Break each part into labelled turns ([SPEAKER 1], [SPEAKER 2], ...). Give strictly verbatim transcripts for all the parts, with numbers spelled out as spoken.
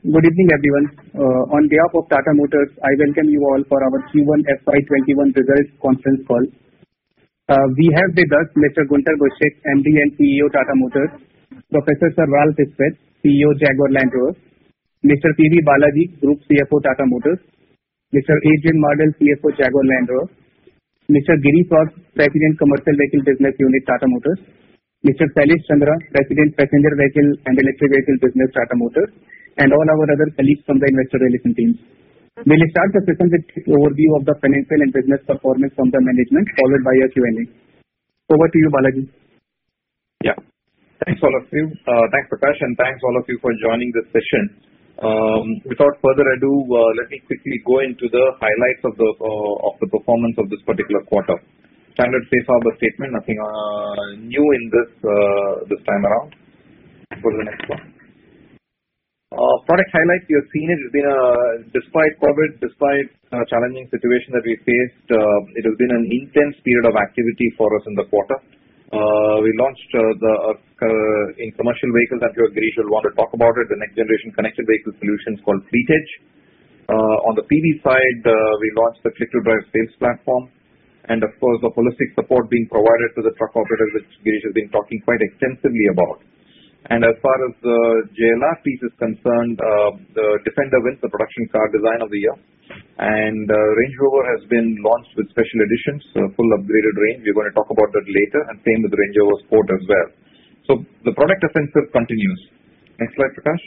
[SPEAKER 1] Good evening, everyone. Uh, on behalf of Tata Motors, I welcome you all for our Q one F Y twenty-one results conference call. Uh, we have with us Mister Gunter Buschek, M D and C E O Tata Motors, Professor Sir Ralph Iskwet, C E O Jaguar Land Rover, Mister P V Balaji, Group C F O Tata Motors, Mister Adrian Mardell, C F O Jaguar Land Rover, Mister Giri Frost, President Commercial Vehicle Business Unit Tata Motors, Mister Sailesh Chandra, President Passenger Vehicle and Electric Vehicle Business Tata Motors, and all our other colleagues from the investor relations team. We'll start the session with an overview of the financial and business performance from the management, followed by a Q and A. Over to you, Balaji.
[SPEAKER 2] Yeah. Thanks all of you. Uh, thanks, Prakash, and thanks all of you for joining this session. Um, without further ado, uh, let me quickly go into the highlights of the uh, of the performance of this particular quarter. Standard safe harbor statement, nothing uh, new in this uh, this time around. Go to the next one. Uh, product highlights, you have seen it. It's been a, despite COVID, despite a challenging situation that we faced, uh, it has been an intense period of activity for us in the quarter. Uh, we launched uh, the uh, in commercial vehicles, I'm sure Girish will want to talk about it, the next generation connected vehicle solutions called Fleet Edge. Uh, on the P V side, uh, we launched the Click to Drive sales platform, and of course the holistic support being provided to the truck operators, which Girish has been talking quite extensively about. And as far as the J L R piece is concerned, uh, the Defender wins the production car design of the year. And uh, Range Rover has been launched with special editions, uh, full upgraded range. We're going to talk about that later, and same with the Range Rover Sport as well. So the product offensive continues. Next slide, Prakash.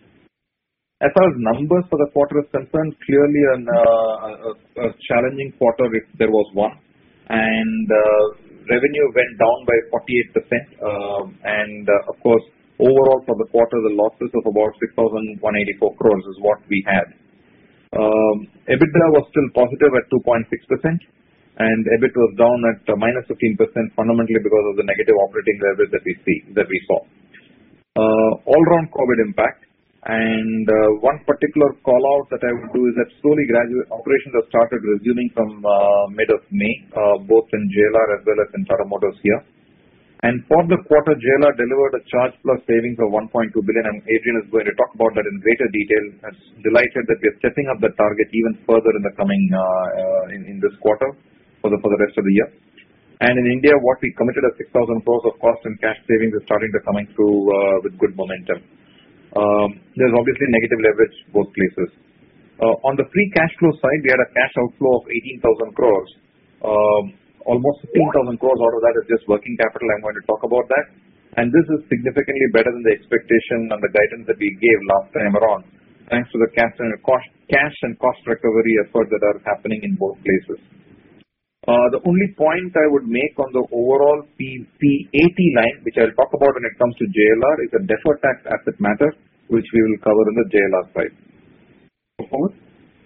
[SPEAKER 2] As far as numbers for the quarter is concerned, clearly an, uh, a, a challenging quarter if there was one. And uh, revenue went down by forty-eight percent. Uh, and uh, of course, overall for the quarter, the losses of about six thousand one hundred eighty-four crores is what we had. Um, EBITDA was still positive at two point six percent, and EBIT was down at uh, minus fifteen percent, fundamentally because of the negative operating leverage that we see that we saw. Uh, all-round COVID impact, and uh, one particular call-out that I would do is that slowly graduate operations have started resuming from uh, mid of May, uh, both in J L R as well as in Tata Motors here. And for the quarter, J L R delivered a charge plus savings of one point two billion, and Adrian is going to talk about that in greater detail. I'm delighted that we are stepping up the target even further in the coming uh, uh, in, in this quarter for the for the rest of the year. And in India, what we committed as six thousand crores of cost and cash savings is starting to coming through uh, with good momentum. Um, there's obviously negative leverage both places. Uh, on the free cash flow side, we had a cash outflow of eighteen thousand crores. Um, Almost fifteen thousand crores out of that is just working capital. I'm going to talk about that. And this is significantly better than the expectation and the guidance that we gave last time around, thanks to the cash and cost, cash and cost recovery efforts that are happening in both places. Uh, the only point I would make on the overall P A T line, which I'll talk about when it comes to J L R, is a deferred tax asset matter, which we will cover in the J L R side. Go forward.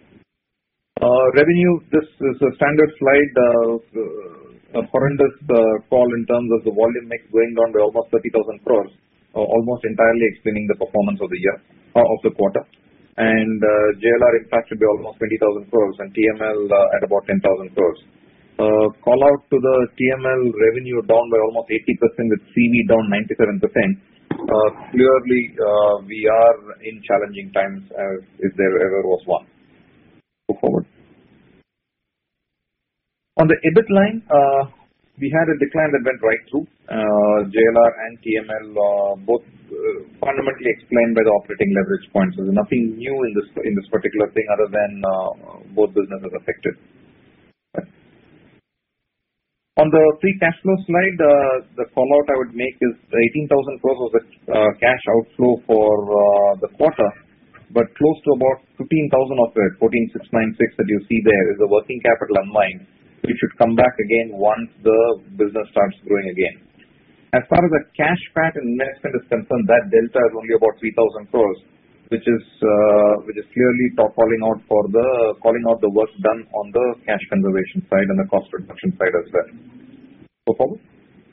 [SPEAKER 2] Uh, revenue, this is a standard slide, uh, a horrendous uh, call in terms of the volume mix going down by almost thirty thousand crores, uh, almost entirely explaining the performance of the year, uh, of the quarter. And uh, J L R impacted by almost twenty thousand crores, and T M L uh, at about ten thousand crores. Uh, call out to the T M L revenue down by almost eighty percent, with C V down ninety-seven percent. Uh, clearly, uh, we are in challenging times, as if there ever was one. Go forward. On the EBIT line, uh, we had a decline that went right through. Uh, J L R and T M L uh, both uh, fundamentally explained by the operating leverage points. So there's nothing new in this in this particular thing other than uh, both businesses affected. On the free cash flow slide, uh, the call out I would make is eighteen thousand crores was the uh, cash outflow for uh, the quarter. But close to about fifteen thousand of it, fourteen thousand six hundred ninety-six that you see there, is the working capital unwind, which should come back again once the business starts growing again. As far as the cash pat and investment is concerned, that delta is only about three thousand crores, which is uh, which is clearly top calling out for the calling out the work done on the cash conservation side and the cost reduction side as well. Go forward.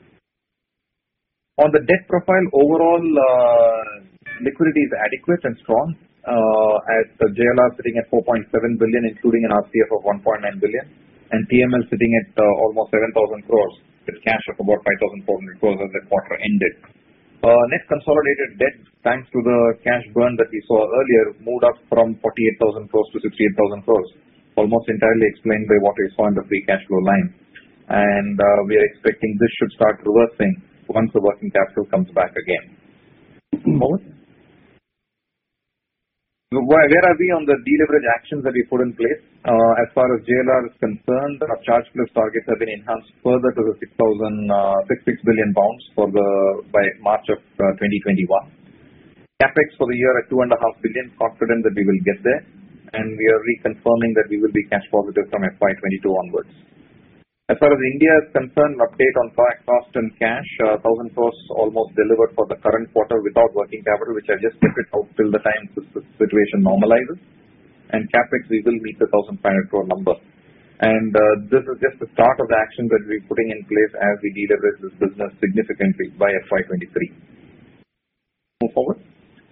[SPEAKER 2] On the debt profile, overall uh, liquidity is adequate and strong. Uh, at the J L R sitting at four point seven billion, including an R C F of one point nine billion, and T M L sitting at uh, almost seven thousand crores, with cash of about five thousand four hundred crores as the quarter ended. Uh, net consolidated debt, thanks to the cash burn that we saw earlier, moved up from forty-eight thousand crores to sixty-eight thousand crores, almost entirely explained by what we saw in the free cash flow line. And uh, we are expecting this should start reversing once the working capital comes back again. Forward. So where are we on the deleverage actions that we put in place? Uh, as far as J L R is concerned, our charge plus targets have been enhanced further to the six thousand uh, six billion pounds for the by March of uh, twenty twenty-one. Capex for the year at two and a half billion, confident that we will get there, and we are reconfirming that we will be cash positive from F Y twenty-two onwards. As far as India is concerned, an update on cost and cash, uh, one thousand crores almost delivered for the current quarter without working capital, which I just kept it out till the time the situation normalizes. And Capex, we will meet the one thousand five hundred crore number. And uh, this is just the start of the action that we're putting in place as we deleverage this business significantly by F Y twenty-three. Move forward.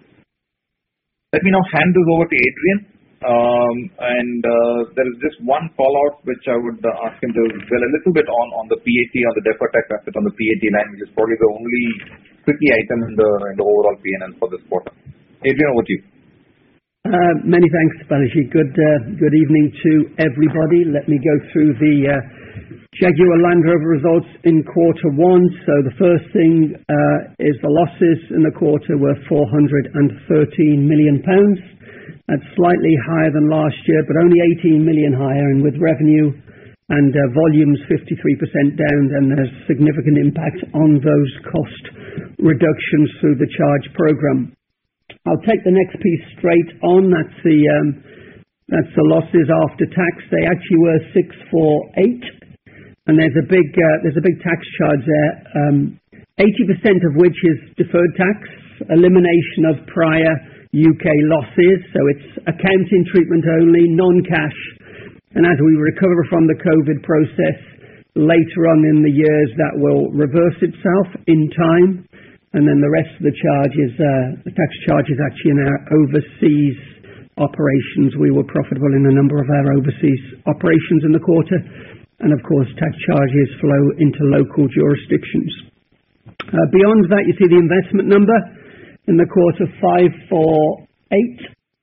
[SPEAKER 2] Let me now hand this over to Adrian. Um, and uh, there is just one call out which I would uh, ask him to dwell a little bit on on the P A T, on the deferred tax asset on the P A T line, which is probably the only tricky item in the in the overall P and L for this quarter. Adrian, over to you.
[SPEAKER 3] Uh, many thanks, Balaji. Good uh, good evening to everybody. Let me go through the uh, Jaguar Land Rover results in quarter one. So the first thing uh, is the losses in the quarter were four hundred thirteen million pounds. That's slightly higher than last year, but only eighteen million higher, and with revenue and uh, volumes fifty-three percent down, then there's significant impact on those cost reductions through the charge program. I'll take the next piece straight on. That's the um, that's the losses after tax. They actually were six four eight, and there's a big uh, there's a big tax charge there. Um, eighty percent of which is deferred tax, elimination of prior U K losses, so it's accounting treatment only, non-cash, and as we recover from the COVID process later on in the years, that will reverse itself in time, and then the rest of the charge is, uh, the tax charge is actually in our overseas operations. We were profitable in a number of our overseas operations in the quarter, and of course tax charges flow into local jurisdictions. Uh, beyond that, you see the investment number in the quarter five four eight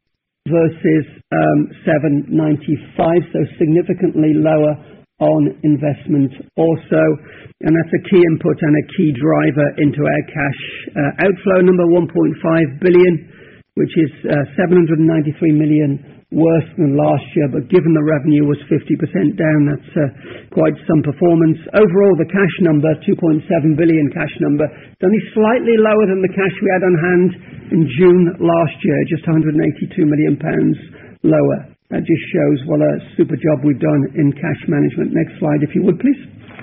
[SPEAKER 3] versus um, seven ninety-five, so significantly lower on investment also, and that's a key input and a key driver into our cash uh, outflow number, one point five billion, which is uh, seven hundred ninety-three million worse than last year, but given the revenue was fifty percent down, that's uh, quite some performance. Overall, the cash number, two point seven billion cash number, is only slightly lower than the cash we had on hand in June last year, just one hundred eighty-two million pounds lower. That just shows what a super job we've done in cash management. Next slide, if you would, please.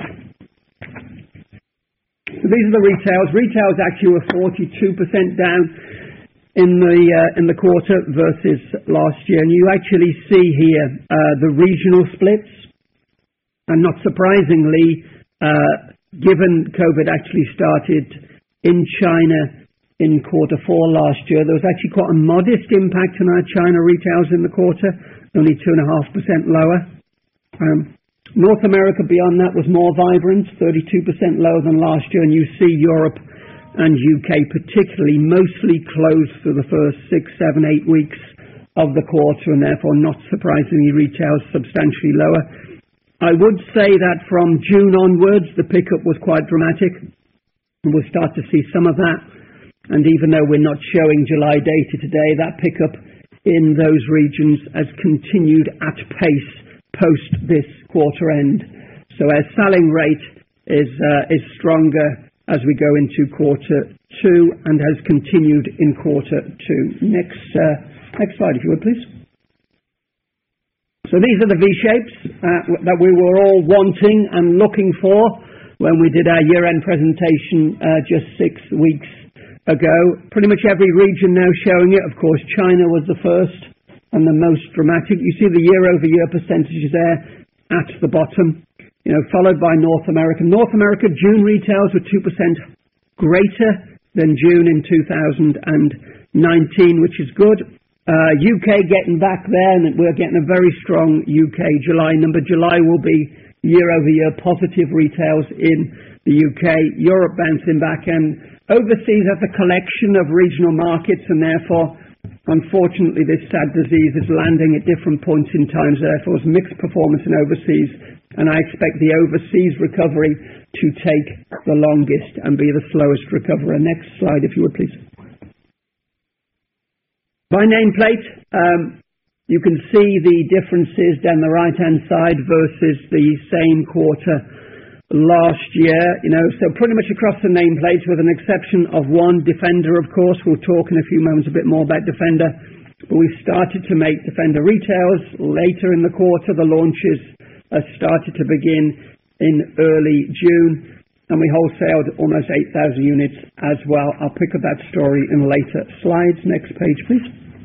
[SPEAKER 3] So these are the retails. Retails actually were forty-two percent down in the uh, in the quarter versus last year, and you actually see here uh, the regional splits, and not surprisingly, uh, given COVID actually started in China in quarter four last year, there was actually quite a modest impact on our China retails in the quarter, only two and a half percent lower. Um, North America beyond that was more vibrant, thirty-two percent lower than last year, and you see Europe and U K particularly mostly closed for the first six, seven, eight weeks of the quarter, and therefore not surprisingly retail substantially lower. I would say that from June onwards the pickup was quite dramatic, and we'll start to see some of that, and even though we're not showing July data today, that pickup in those regions has continued at pace post this quarter end. So our selling rate is uh, is stronger as we go into quarter two and has continued in quarter two. Next, uh, next slide, if you would, please. So these are the V-shapes uh, that we were all wanting and looking for when we did our year-end presentation uh, just six weeks ago. Pretty much every region now showing it. Of course, China was the first and the most dramatic. You see the year-over-year percentages there at the bottom. You know, followed by North America. North America, June retails were two percent greater than June in two thousand nineteen, which is good. Uh, U K getting back there, and we're getting a very strong U K July number. July will be year-over-year positive retails in the U K. Europe bouncing back, and overseas has a collection of regional markets, and therefore, unfortunately, this sad disease is landing at different points in time. Therefore, it's mixed performance in overseas, and I expect the overseas recovery to take the longest and be the slowest recovery. Next slide, if you would, please. By nameplate, um, you can see the differences down the right-hand side versus the same quarter last year. You know, so pretty much across the nameplates, with an exception of one, Defender, of course. We'll talk in a few moments a bit more about Defender. But we've started to make Defender retails later in the quarter. The launches have started to begin in early June, and we wholesaled almost eight thousand units as well. I'll pick up that story in later slides. Next page, please.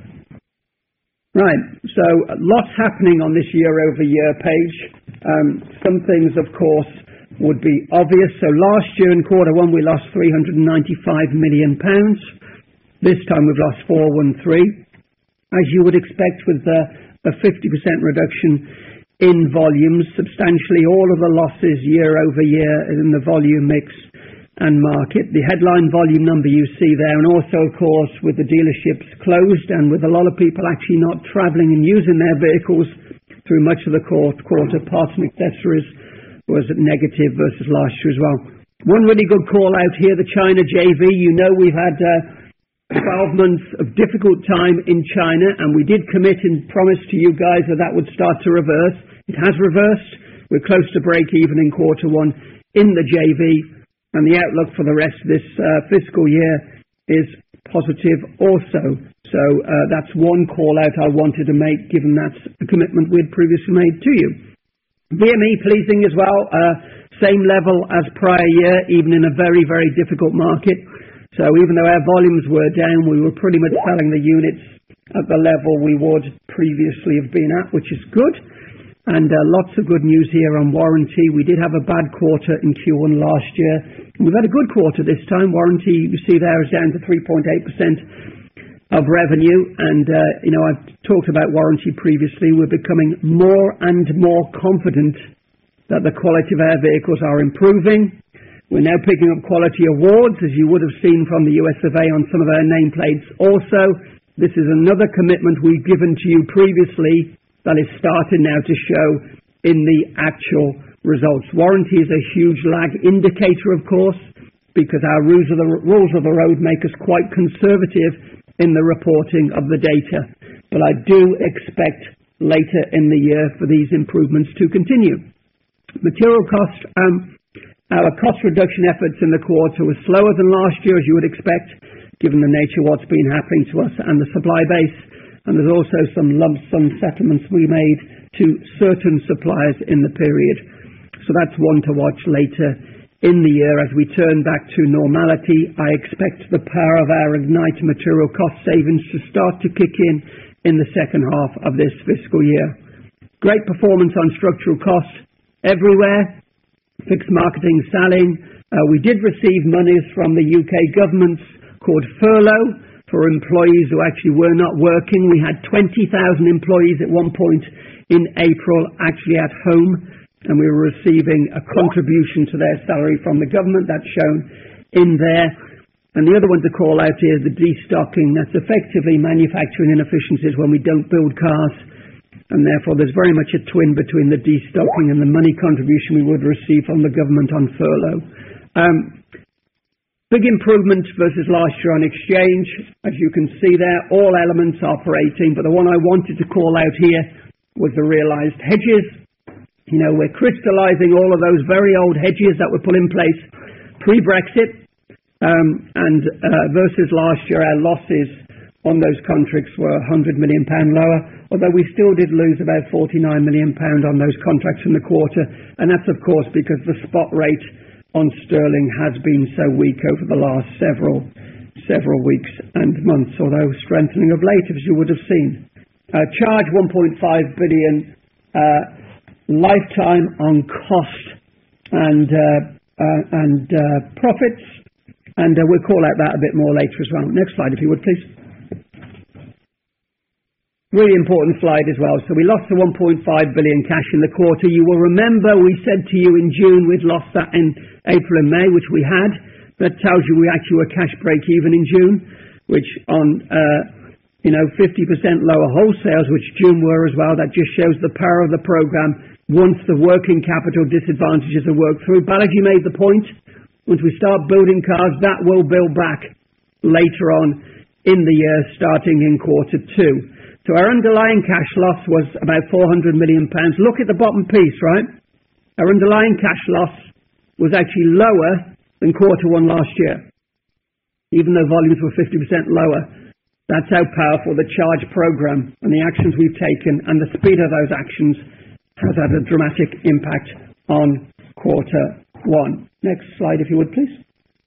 [SPEAKER 3] Right, so lots happening on this year-over-year page. Um, some things, of course, would be obvious. So last year in quarter one, we lost three hundred ninety-five million pounds. This time we've lost four hundred thirteen. As you would expect, with a, a fifty percent reduction in volumes, substantially all of the losses year over year in the volume mix and market. The headline volume number you see there, and also, of course, with the dealerships closed and with a lot of people actually not travelling and using their vehicles through much of the quarter, parts and accessories was negative versus last year as well. One really good call out here, the China J V. You know, we've had uh, twelve months of difficult time in China, and we did commit and promise to you guys that that would start to reverse. It has reversed. We're close to break even in quarter one in the J V, and the outlook for the rest of this uh, fiscal year is positive also. So uh, that's one call out I wanted to make, given that's the commitment we'd previously made to you. V M E pleasing as well, uh, same level as prior year, even in a very, very difficult market. So even though our volumes were down, we were pretty much selling the units at the level we would previously have been at, which is good. And uh, lots of good news here on warranty. We did have a bad quarter in Q one last year. We've had a good quarter this time. Warranty, you see there, is down to three point eight percent of revenue. And, uh, you know, I've talked about warranty previously. We're becoming more and more confident that the quality of our vehicles are improving. We're now picking up quality awards, as you would have seen from the U S of A on some of our nameplates. Also, this is another commitment we've given to you previously that is starting now to show in the actual results. Warranty is a huge lag indicator, of course, because our rules of the, rules of the road make us quite conservative in the reporting of the data. But I do expect later in the year for these improvements to continue. Material cost, um, our cost reduction efforts in the quarter were slower than last year, as you would expect, given the nature of what's been happening to us and the supply base. And there's also some lump sum settlements we made to certain suppliers in the period. So that's one to watch later in the year. As we turn back to normality, I expect the power of our Ignite material cost savings to start to kick in in the second half of this fiscal year. Great performance on structural costs everywhere. Fixed marketing, selling. Uh, we did receive monies from the U K government called furlough for employees who actually were not working. We had twenty thousand employees at one point in April actually at home, and we were receiving a contribution to their salary from the government. That's shown in there. And the other one to call out is the destocking. That's effectively manufacturing inefficiencies when we don't build cars, and therefore there's very much a twin between the destocking and the money contribution we would receive from the government on furlough. Um, Big improvement versus last year on exchange. As you can see there, all elements operating, but the one I wanted to call out here was the realised hedges. You know, we're crystallising all of those very old hedges that were put in place pre-Brexit, um, and uh, versus last year, our losses on those contracts were one hundred million pounds lower, although we still did lose about forty-nine million pounds on those contracts in the quarter, and that's, of course, because the spot rate on sterling has been so weak over the last several several weeks and months, although strengthening of late, as you would have seen. Uh, charge one point five billion uh, lifetime on cost and uh, uh, and uh, profits, and uh, we'll call out that a bit more later as well. Next slide, if you would, please. Really important slide as well. So we lost the one point five billion cash in the quarter. You will remember we said to you in June we'd lost that in April and May, which we had. that tells you we actually were cash break even in June, which on, uh, you know, fifty percent lower wholesales, which June were as well. That just shows the power of the program once the working capital disadvantages are worked through. Balaji made the point, once we start building cars, that will build back later on in the year, starting in quarter two. So our underlying cash loss was about four hundred million pounds. Look at the bottom piece, right? Our underlying cash loss was actually lower than quarter one last year, even though volumes were fifty percent lower. That's how powerful the charge program and the actions we've taken and the speed of those actions has had a dramatic impact on quarter one. Next slide, if you would, please.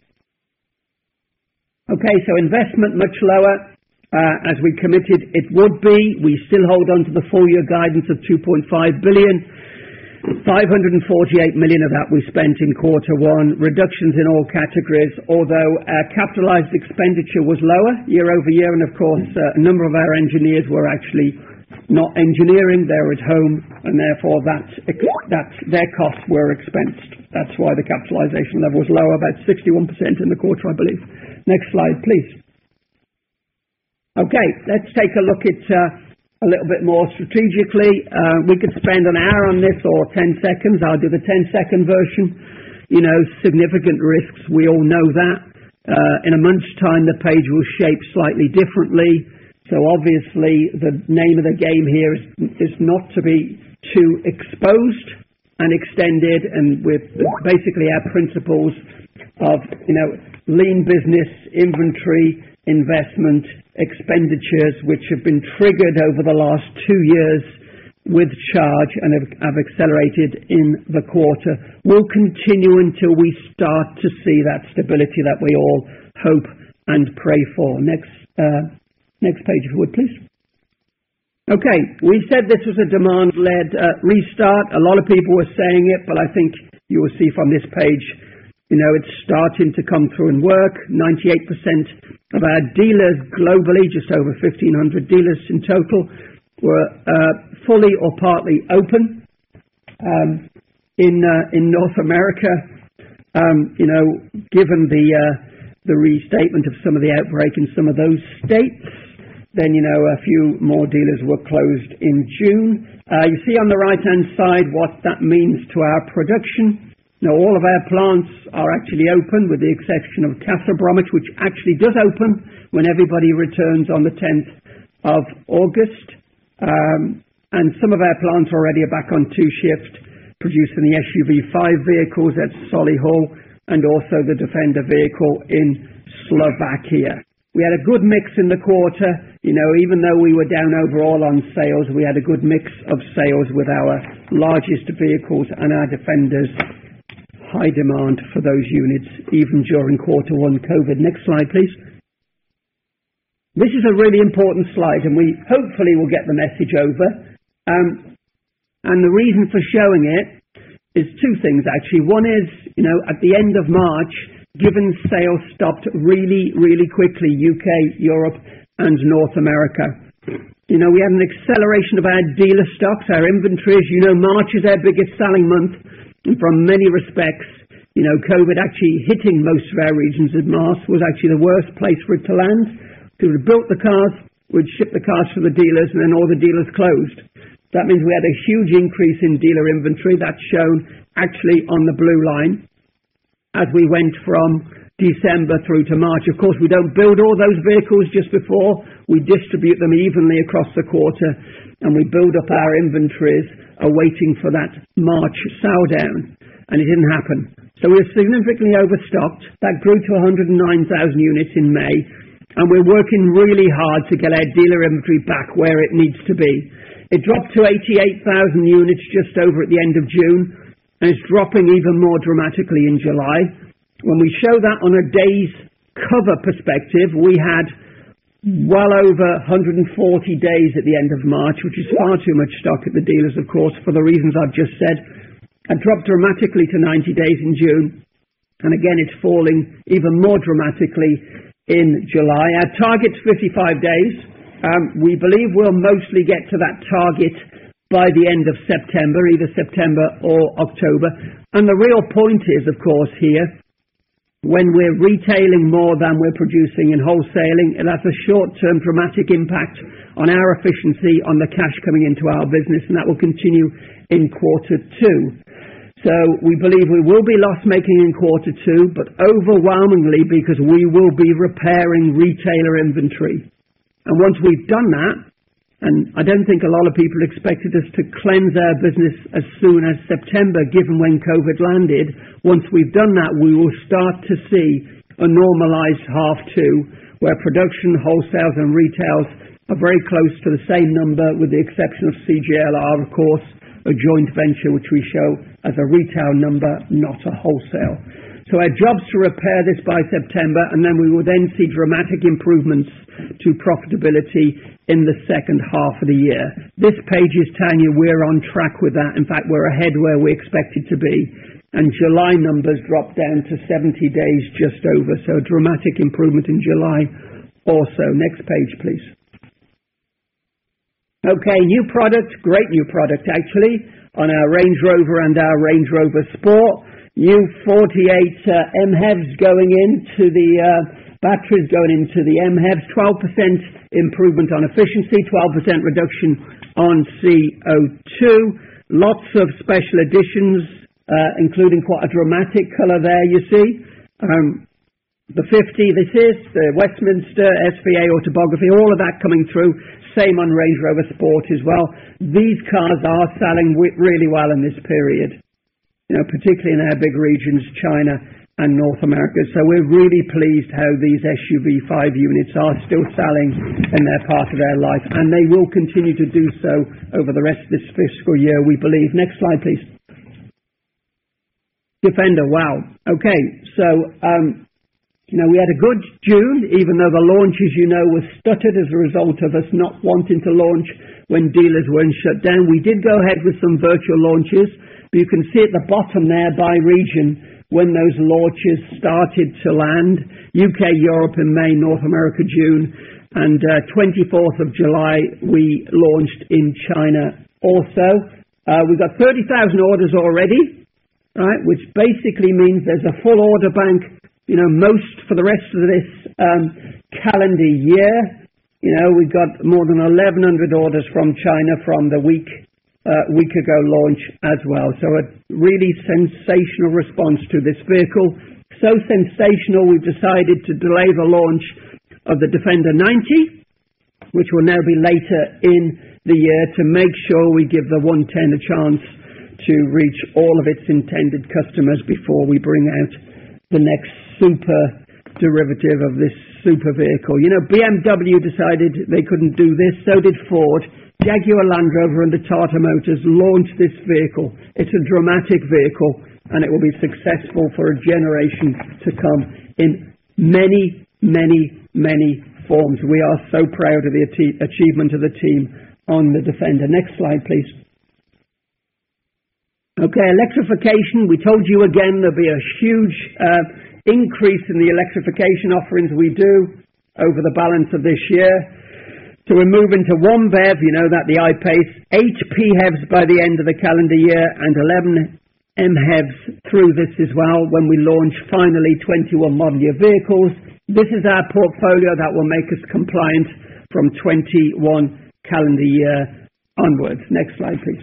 [SPEAKER 3] Okay, so investment much lower, uh, as we committed it would be. We still hold on to the full year guidance of two point five billion. five hundred forty-eight million of that we spent in quarter one. Reductions in all categories, although our capitalized expenditure was lower year over year, and of course uh, a number of our engineers were actually not engineering, they were at home, and therefore that, that their costs were expensed. That's why the capitalization level was lower, about sixty-one percent in the quarter, I believe. Next slide, please. Okay, let's take a look at uh, a little bit more strategically. Uh, we could spend an hour on this or ten seconds. I'll do the ten second version. You know, significant risks, we all know that. Uh, in a month's time, the page will shape slightly differently. So obviously, the name of the game here is, is not to be too exposed and extended, and with basically our principles of, you know, lean business, inventory, investment, expenditures, which have been triggered over the last two years with charge and have, have accelerated in the quarter, will continue until we start to see that stability that we all hope and pray for. Next, uh, next page, if you would, please. Okay, we said this was a demand-led uh, restart. A lot of people were saying it, but I think you will see from this page, you know, it's starting to come through and work. ninety-eight percent of our dealers globally, just over fifteen hundred dealers in total, were uh, fully or partly open. Um, in uh, in North America, um, you know, given the uh, the restatement of some of the outbreak in some of those states, then, you know, a few more dealers were closed in June. Uh, you see on the right-hand side what that means to our production. Now, all of our plants are actually open, with the exception of Casa Bromwich, which actually does open when everybody returns on the tenth of August. Um, and some of our plants already are back on two-shift, producing the S U V five vehicles at Solihull and also the Defender vehicle in Slovakia. We had a good mix in the quarter. You know, even though we were down overall on sales, we had a good mix of sales with our largest vehicles and our Defenders. High demand for those units, even during quarter one COVID. Next slide, please. This is a really important slide, and we hopefully will get the message over. Um, and the reason for showing it is two things, actually. One is, you know, at the end of March, given sales stopped really, really quickly, U K, Europe, and North America. You know, we had an acceleration of our dealer stocks, our inventories. You know, March is our biggest selling month. And from many respects, you know, COVID actually hitting most of our regions in March was actually the worst place for it to land. We would have built the cars, we'd ship the cars to the dealers, and then all the dealers closed. That means we had a huge increase in dealer inventory. That's shown actually on the blue line as we went from December through to March. Of course, we don't build all those vehicles just before. We distribute them evenly across the quarter, and we build up our inventories awaiting for that March sell down, and it didn't happen. So we were significantly overstocked. That grew to one hundred nine thousand units in May, and we're working really hard to get our dealer inventory back where it needs to be. It dropped to eighty-eight thousand units just over at the end of June, and it's dropping even more dramatically in July. When we show that on a day's cover perspective, we had well over one hundred forty days at the end of March, which is far too much stock at the dealers, of course, for the reasons I've just said. It dropped dramatically to ninety days in June, and again it's falling even more dramatically in July. Our target's fifty-five days. Um, we believe we'll mostly get to that target by the end of September, either September or October. And the real point is, of course, here, when we're retailing more than we're producing in wholesaling, it has a short-term dramatic impact on our efficiency, on the cash coming into our business, and that will continue in quarter two. So we believe we will be loss-making in quarter two, but overwhelmingly because we will be repairing retailer inventory. And once we've done that, and I don't think a lot of people expected us to cleanse our business as soon as September, given when COVID landed. Once we've done that, we will start to see a normalized half two, where production, wholesales and retails are very close to the same number, with the exception of C J L R, of course, a joint venture which we show as a retail number, not a wholesale. So our job's to repair this by September, and then we will then see dramatic improvements to profitability in the second half of the year. This page is telling you we're on track with that. In fact, we're ahead where we expected to be. And July numbers dropped down to seventy days just over. So a dramatic improvement in July also. Next page, please. Okay, new product, great new product actually, on our Range Rover and our Range Rover Sport. New forty-eight uh, M HEVs going into the uh, batteries going into the M HEVs, twelve percent improvement on efficiency, twelve percent reduction on C O two, lots of special editions, uh, including quite a dramatic colour there, you see. Um, the fifty, this is, the Westminster, S V A Autobiography, all of that coming through, same on Range Rover Sport as well. These cars are selling really well in this period, you know, particularly in our big regions, China and North America. So we're really pleased how these S U V five units are still selling in their part of their life, and they will continue to do so over the rest of this fiscal year, we believe. Next slide, please. Defender, wow. Okay, so, um, you know, we had a good June, even though the launch, as you know, was stuttered as a result of us not wanting to launch when dealers weren't shut down. We did go ahead with some virtual launches, but you can see at the bottom there by region when those launches started to land. U K, Europe in May, North America, June, and uh, twenty-fourth of July we launched in China also. Uh, we've got thirty thousand orders already, right, which basically means there's a full order bank, you know, most for the rest of this um, calendar year. You know, we've got more than eleven hundred orders from China from the week Uh, week ago launch as well. So a really sensational response to this vehicle. So sensational we've decided to delay the launch of the Defender ninety, which will now be later in the year, to make sure we give the one ten a chance to reach all of its intended customers before we bring out the next super derivative of this super vehicle. You know, B M W decided they couldn't do this, so did Ford. Jaguar Land Rover and the Tata Motors launched this vehicle. It's a dramatic vehicle, and it will be successful for a generation to come in many, many, many forms. We are so proud of the achievement of the team on the Defender. Next slide, please. Okay, electrification. We told you again there'll be a huge uh, increase in the electrification offerings we do over the balance of this year. So we're moving to one B E V, you know that, the I-Pace, eight P HEVs by the end of the calendar year, and eleven M HEVs through this as well when we launch finally twenty-one model year vehicles. This is our portfolio that will make us compliant from twenty-one calendar year onwards. Next slide, please.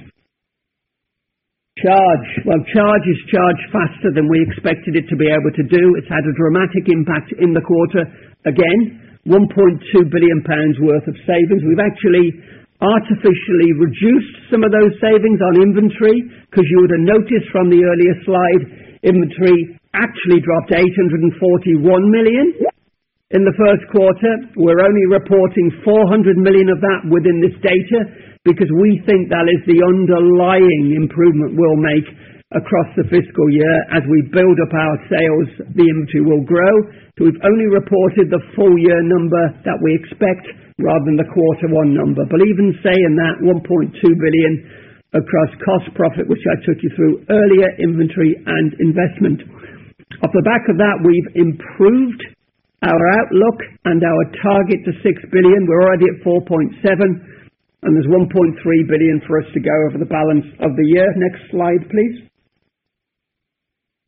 [SPEAKER 3] Charge. Well, Charge is charged faster than we expected it to be able to do. It's had a dramatic impact in the quarter again. one point two billion pounds worth of savings. We've actually artificially reduced some of those savings on inventory, because you would have noticed from the earlier slide, inventory actually dropped eight hundred forty-one million in the first quarter. We're only reporting four hundred million of that within this data, because we think that is the underlying improvement we'll make across the fiscal year. As we build up our sales, the inventory will grow. So we've only reported the full year number that we expect rather than the quarter one number. But even saying that, one point two billion across cost, profit, which I took you through earlier, inventory and investment. Off the back of that, we've improved our outlook and our target to six billion. We're already at four point seven, and there's one point three billion for us to go over the balance of the year. Next slide, please.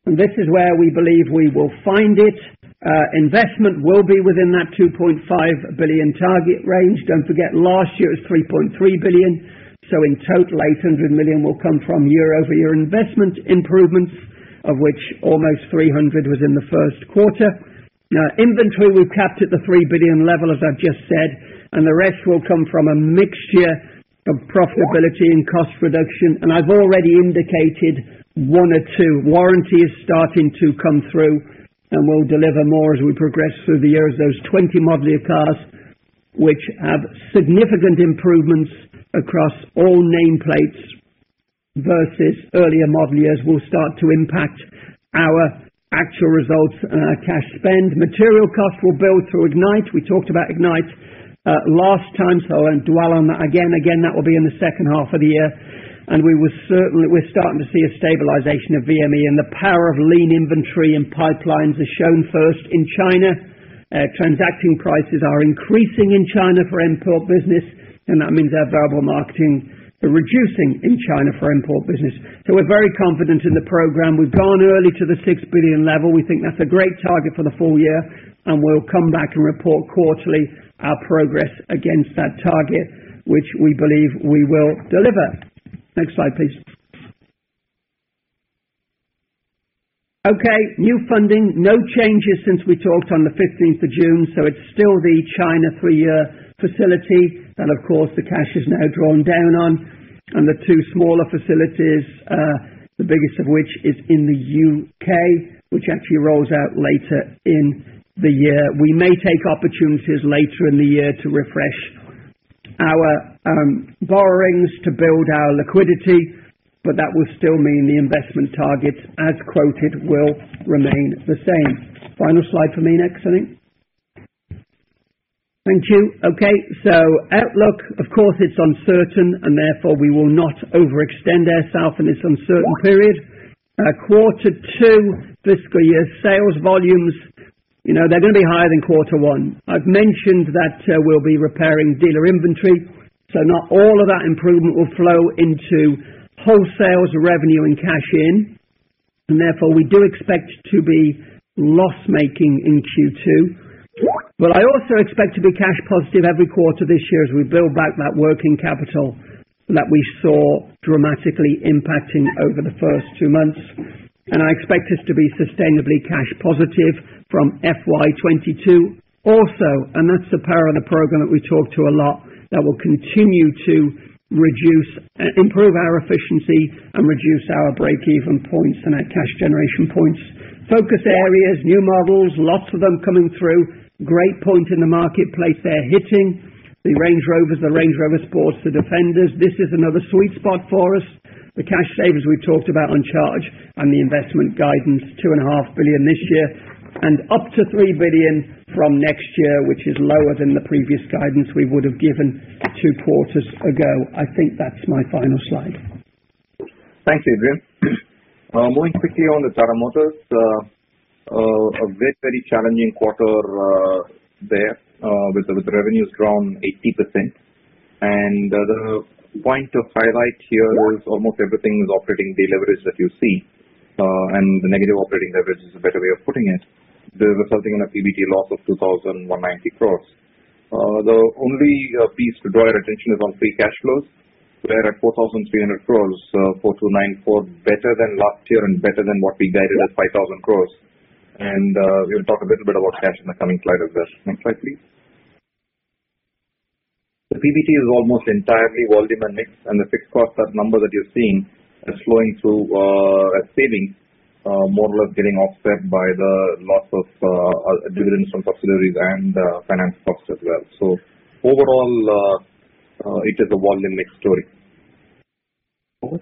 [SPEAKER 3] And this is where we believe we will find it. Uh, investment will be within that two point five billion target range. Don't forget last year it was three point three billion. So in total eight hundred million will come from year-over-year investment improvements, of which almost three hundred was in the first quarter. Now, inventory we've capped at the three billion level, as I've just said, and the rest will come from a mixture of profitability and cost reduction. And I've already indicated one or two. Warranty is starting to come through, and we'll deliver more as we progress through the years. Those twenty model year cars, which have significant improvements across all nameplates versus earlier model years, will start to impact our actual results and our cash spend. Material cost will build through Ignite. We talked about Ignite uh, last time, so I won't dwell on that again. Again, that will be in the second half of the year. And we will certainly, we're starting to see a stabilization of V M E, and the power of lean inventory and pipelines is shown first in China. Uh, transacting prices are increasing in China for import business, and that means our variable marketing are reducing in China for import business. So we're very confident in the program. We've gone early to the six billion level. We think that's a great target for the full year, and we'll come back and report quarterly our progress against that target, which we believe we will deliver. Next slide, please. Okay, new funding, no changes since we talked on the fifteenth of June, so it's still the China three-year facility that, of course, the cash is now drawn down on, and the two smaller facilities, uh, the biggest of which is in the U K, which actually rolls out later in the year. We may take opportunities later in the year to refresh our um, borrowings to build our liquidity, but that will still mean the investment targets, as quoted, will remain the same. Final slide for me next, I think. Thank you. Okay, so outlook, of course, it's uncertain, and therefore we will not overextend ourselves in this uncertain period. Uh, quarter two fiscal year sales volumes, you know, they're going to be higher than quarter one. I've mentioned that uh, we'll be repairing dealer inventory, so not all of that improvement will flow into wholesales, revenue and cash in, and therefore we do expect to be loss-making in Q two. But I also expect to be cash positive every quarter this year as we build back that working capital that we saw dramatically impacting over the first two months. And I expect us to be sustainably cash positive from F Y twenty-two also, and that's the power of the program that we talk to a lot, that will continue to reduce, uh, improve our efficiency and reduce our break-even points and our cash generation points. Focus areas, new models, lots of them coming through. Great point in the marketplace they're hitting. The Range Rovers, the Range Rover Sports, the Defenders. This is another sweet spot for us. The cash savers we've talked about on charge, and the investment guidance, two and a half billion this year, and up to three billion from next year, which is lower than the previous guidance we would have given two quarters ago. I think that's my final slide.
[SPEAKER 2] Thanks, Adrian. Uh, moving quickly on to Tata Motors, uh, uh, a very, very challenging quarter uh, there, uh, with, with the revenues down eighty percent. And uh, the point to highlight here is almost everything is operating deleverage that you see, uh, and the negative operating leverage is a better way of putting it, resulting in a P B T loss of two thousand one hundred ninety crores. Uh, the only uh, piece to draw your attention is on free cash flows. We're at four thousand three hundred crores, uh, four thousand two hundred ninety-four, better than last year and better than what we guided as five thousand crores. And uh, we'll talk a little bit about cash in the coming slide as well. Next slide, please. The P B T is almost entirely volume and mix, and the fixed cost, that number that you're seeing, is flowing through uh, as savings, uh, more or less getting offset by the loss of uh, dividends from subsidiaries and uh, finance costs as well. So overall, uh, uh, it is a volume mix story. Over.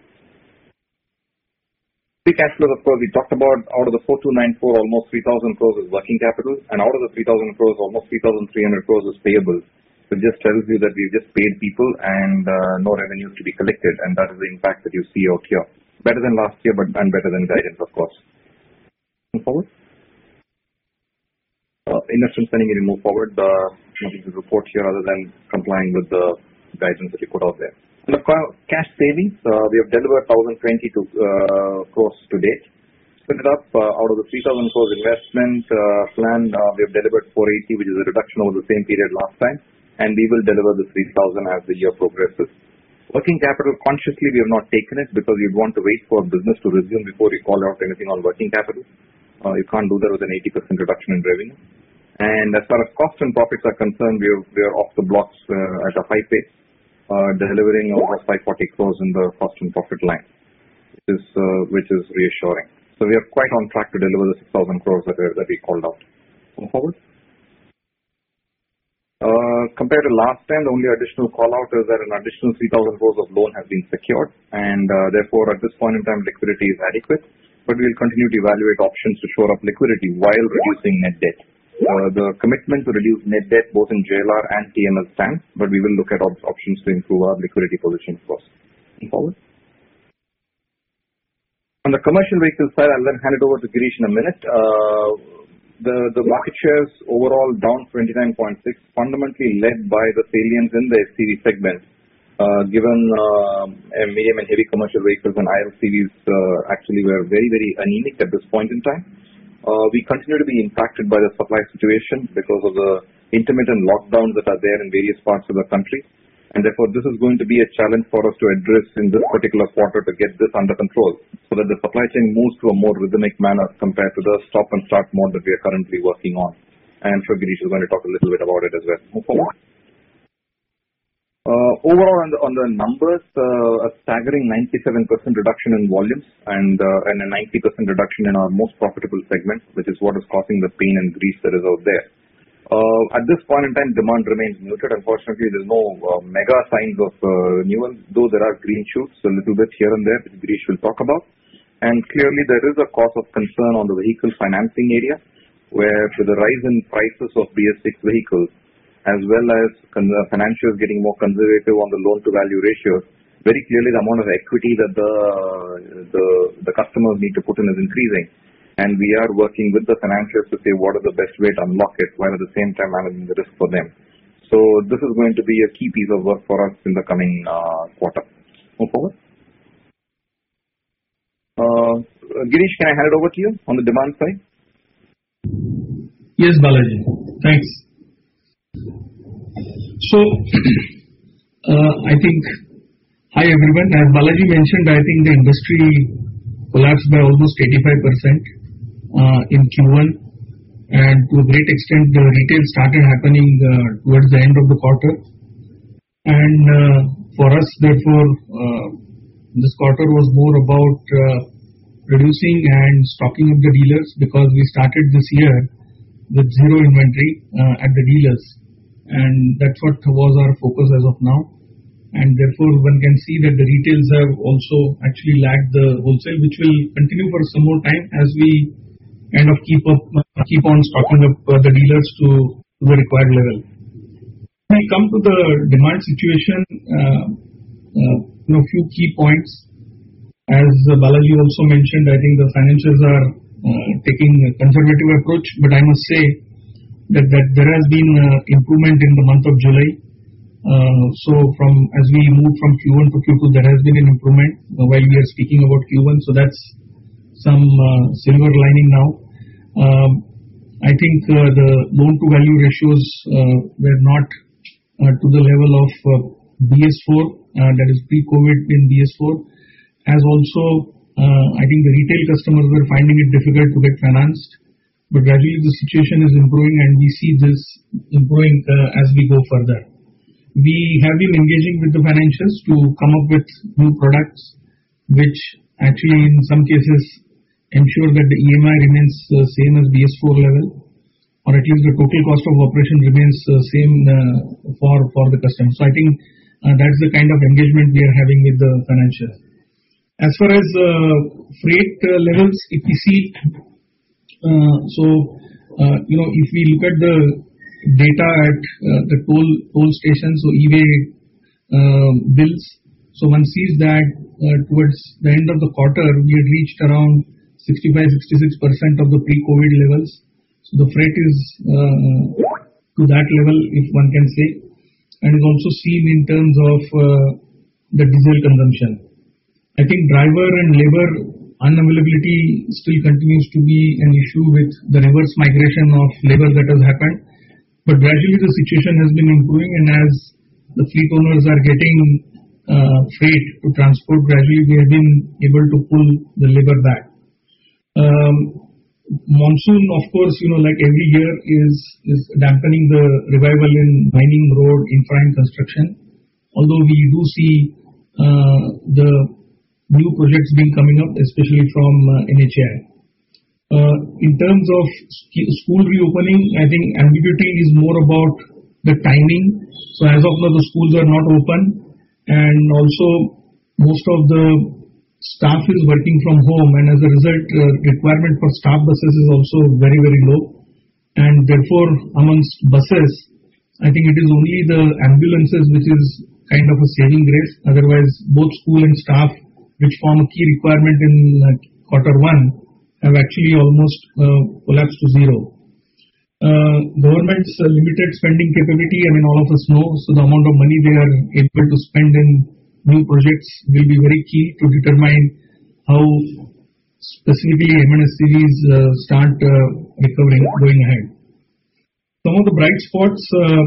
[SPEAKER 2] Free cash flows, of course, we talked about. Out of the four thousand two hundred ninety-four, almost three thousand crores is working capital, and out of the three thousand crores, almost three thousand three hundred crores is payable. It just tells you that we've just paid people and uh, no revenues to be collected, and that is the impact that you see out here. Better than last year, but and better than guidance, of course. Move forward. Uh, investment spending, we move forward. Uh, nothing to report here other than complying with the guidance that you put out there. And the cash savings, uh, we have delivered one thousand twenty-two uh, crores to date. split it up, uh, out of the three thousand crores investment uh, plan, uh, we have delivered four eighty, which is a reduction over the same period last time, and we will deliver the three thousand as the year progresses. Working capital, consciously we have not taken it because you'd want to wait for business to resume before you call out anything on working capital. Uh, you can't do that with an eighty percent reduction in revenue. And as far as cost and profits are concerned, we are, we are off the blocks uh, at a high pace, uh, delivering almost five hundred forty crores in the cost and profit line, which is, uh, which is reassuring. So we are quite on track to deliver the six thousand crores that, that we called out. Move forward. Uh, compared to last time, the only additional call out is that an additional three thousand crores of loan has been secured, and uh, therefore at this point in time liquidity is adequate, but we will continue to evaluate options to shore up liquidity while reducing net debt. Uh, the commitment to reduce net debt both in J L R and T M L stands, but we will look at op- options to improve our liquidity position first. Move forward. On the commercial vehicle side, I'll then hand it over to Girish in a minute. Uh, the, the market shares overall down twenty-nine point six, fundamentally led by the salience in the S C V segment, uh, given uh, medium and heavy commercial vehicles and I L C Vs uh, actually were very, very anemic at this point in time. Uh, we continue to be impacted by the supply situation because of the intermittent lockdowns that are there in various parts of the country. And therefore, this is going to be a challenge for us to address in this particular quarter to get this under control so that the supply chain moves to a more rhythmic manner compared to the stop and start mode that we are currently working on. And I'm sure Girish is going to talk a little bit about it as well. Move forward. Uh, overall, on the, on the numbers, uh, a staggering ninety-seven percent reduction in volumes and, uh, and a ninety percent reduction in our most profitable segment, which is what is causing the pain and grief that is out there. Uh, at this point in time, demand remains muted. Unfortunately, there's no uh, mega signs of uh, renewal, though there are green shoots a little bit here and there, which Girish will talk about. And clearly, there is a cause of concern on the vehicle financing area, where with the rise in prices of B S six vehicles, as well as financials getting more conservative on the loan-to-value ratios, very clearly the amount of equity that the, the the customers need to put in is increasing. And we are working with the financials to say what is the best way to unlock it, while at the same time managing the risk for them. So this is going to be a key piece of work for us in the coming uh, quarter. Move forward. Uh, Girish, can I hand it over to you on the demand side?
[SPEAKER 4] Yes, Balaji. Thanks. So, uh, I think, hi everyone. As Balaji mentioned, I think the industry collapsed by almost eighty-five percent uh, in Q one, and to a great extent the retail started happening uh, towards the end of the quarter. And uh, for us, therefore, uh, this quarter was more about uh, reducing and stocking up the dealers, because we started this year with zero inventory uh, at the dealers. And that's what was our focus as of now. And therefore, one can see that the retails have also actually lagged the wholesale, which will continue for some more time as we kind of keep up, uh, keep on stocking up uh, the dealers to, to the required level. When we come to the demand situation, uh, uh, you know, few key points. As uh, Balaji also mentioned, I think the financials are uh, taking a conservative approach, but I must say that, that there has been uh, improvement in the month of July. Uh, so from as we move from Q one to Q two, there has been an improvement uh, while we are speaking about Q one. So that's some uh, silver lining now. Um, I think uh, the loan to value ratios uh, were not uh, to the level of uh, B S four, uh, that is pre-COVID in B S four. As also, uh, I think the retail customers were finding it difficult to get financed. But gradually the situation is improving, and we see this improving uh, as we go further. We have been engaging with the financials to come up with new products, which actually in some cases ensure that the E M I remains uh, same as B S four level, or at least the total cost of operation remains uh, same uh, for, for the customer. So I think uh, that's the kind of engagement we are having with the financials. As far as uh, freight uh, levels, if we see, uh, so, uh, you know, if we look at the data at uh, the toll toll stations, so e-way uh, bills, so one sees that uh, towards the end of the quarter, we had reached around sixty-five to sixty-six percent of the pre-COVID levels. So the freight is uh, to that level, if one can say, and is also seen in terms of uh, the diesel consumption. I think driver and labor unavailability still continues to be an issue with the reverse migration of labor that has happened. But gradually the situation has been improving, and as the fleet owners are getting uh, freight to transport, gradually we have been able to pull the labor back. Um, monsoon, of course, you know, like every year is, is dampening the revival in mining, road, infra and construction. Although we do see uh, the new projects being coming up, especially from uh, N H A I. Uh, in terms of school reopening, I think ambiguity is more about the timing. So as of now, the schools are not open, and also most of the staff is working from home, and as a result, uh, requirement for staff buses is also very, very low. And therefore, amongst buses, I think it is only the ambulances which is kind of a saving grace. Otherwise, both school and staff, which form a key requirement in uh, quarter one, have actually almost uh, collapsed to zero. Uh, government's uh, limited spending capability, I mean, all of us know, so the amount of money they are able to spend in new projects will be very key to determine how specifically M and S C Vs uh, start uh, recovering going ahead. Some of the bright spots, uh,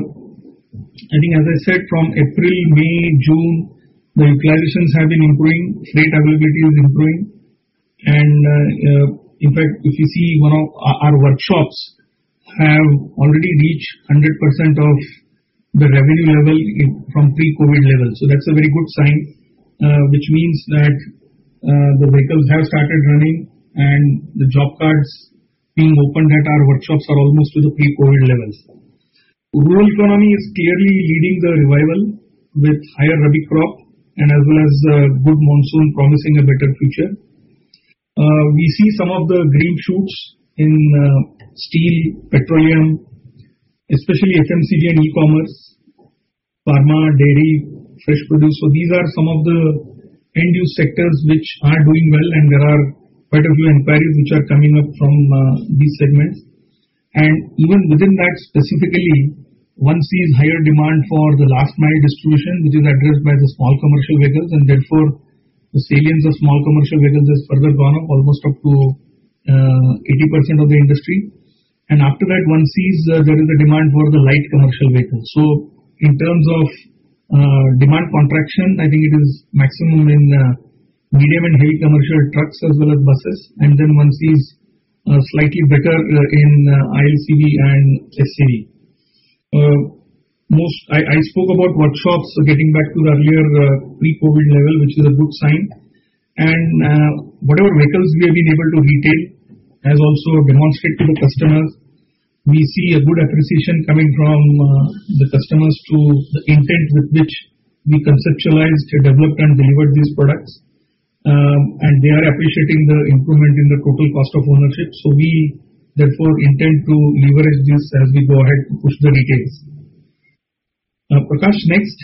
[SPEAKER 4] I think as I said, from April, May, June, the utilizations have been improving, freight availability is improving, and uh, uh, in fact, if you see, one of our workshops have already reached one hundred percent of the revenue level in, from pre-COVID level. So that's a very good sign, uh, which means that uh, the vehicles have started running, and the job cards being opened at our workshops are almost to the pre-COVID levels. Rural economy is clearly leading the revival with higher rabi crop and as well as uh, good monsoon promising a better future. Uh, we see some of the green shoots in uh, steel, petroleum, especially F M C G and e-commerce, pharma, dairy, fresh produce. So these are some of the end-use sectors which are doing well, and there are quite a few inquiries which are coming up from uh, these segments. And even within that specifically, one sees higher demand for the last mile distribution, which is addressed by the small commercial vehicles, and therefore the salience of small commercial vehicles has further gone up almost up to uh, eighty percent of the industry. And after that, one sees uh, there is a demand for the light commercial vehicles. So in terms of uh, demand contraction, I think it is maximum in uh, medium and heavy commercial trucks as well as buses, and then one sees uh, slightly better uh, in uh, I L C V and S C V. Uh, most I, I spoke about workshops uh, getting back to the earlier uh, pre-COVID level, which is a good sign. And uh, whatever vehicles we have been able to retail has also demonstrated to the customers. We see a good appreciation coming from uh, the customers to the intent with which we conceptualized, developed and delivered these products. Um, and they are appreciating the improvement in the total cost of ownership. So we therefore intend to leverage this as we go ahead to push the retails. Uh, Prakash, next.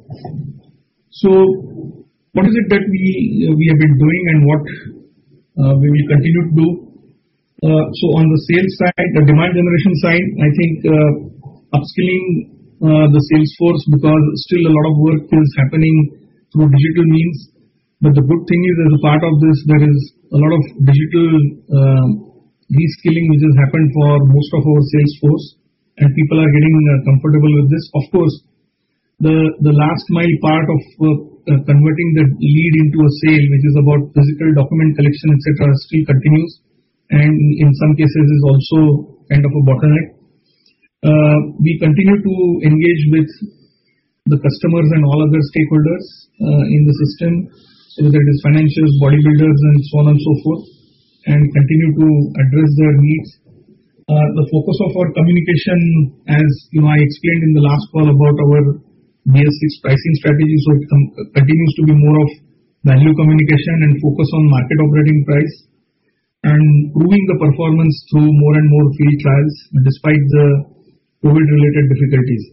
[SPEAKER 4] So what is it that we uh, we have been doing and what uh, we will continue to do? Uh, so on the sales side, the demand generation side, I think uh, upskilling uh, the sales force, because still a lot of work is happening through digital means. But the good thing is, as a part of this, there is a lot of digital uh, reskilling which has happened for most of our sales force, and people are getting uh, comfortable with this. Of course, the the last mile part of uh, uh, converting the lead into a sale, which is about physical document collection, et cetera, still continues, and in some cases is also kind of a bottleneck. Uh, we continue to engage with the customers and all other stakeholders uh, in the system, so whether it is financials, bodybuilders, and so on and so forth, and continue to address their needs. Uh, the focus of our communication, as you know, I explained in the last call about our B S six pricing strategy, so it com- continues to be more of value communication and focus on market operating price, and proving the performance through more and more field trials despite the COVID-related difficulties.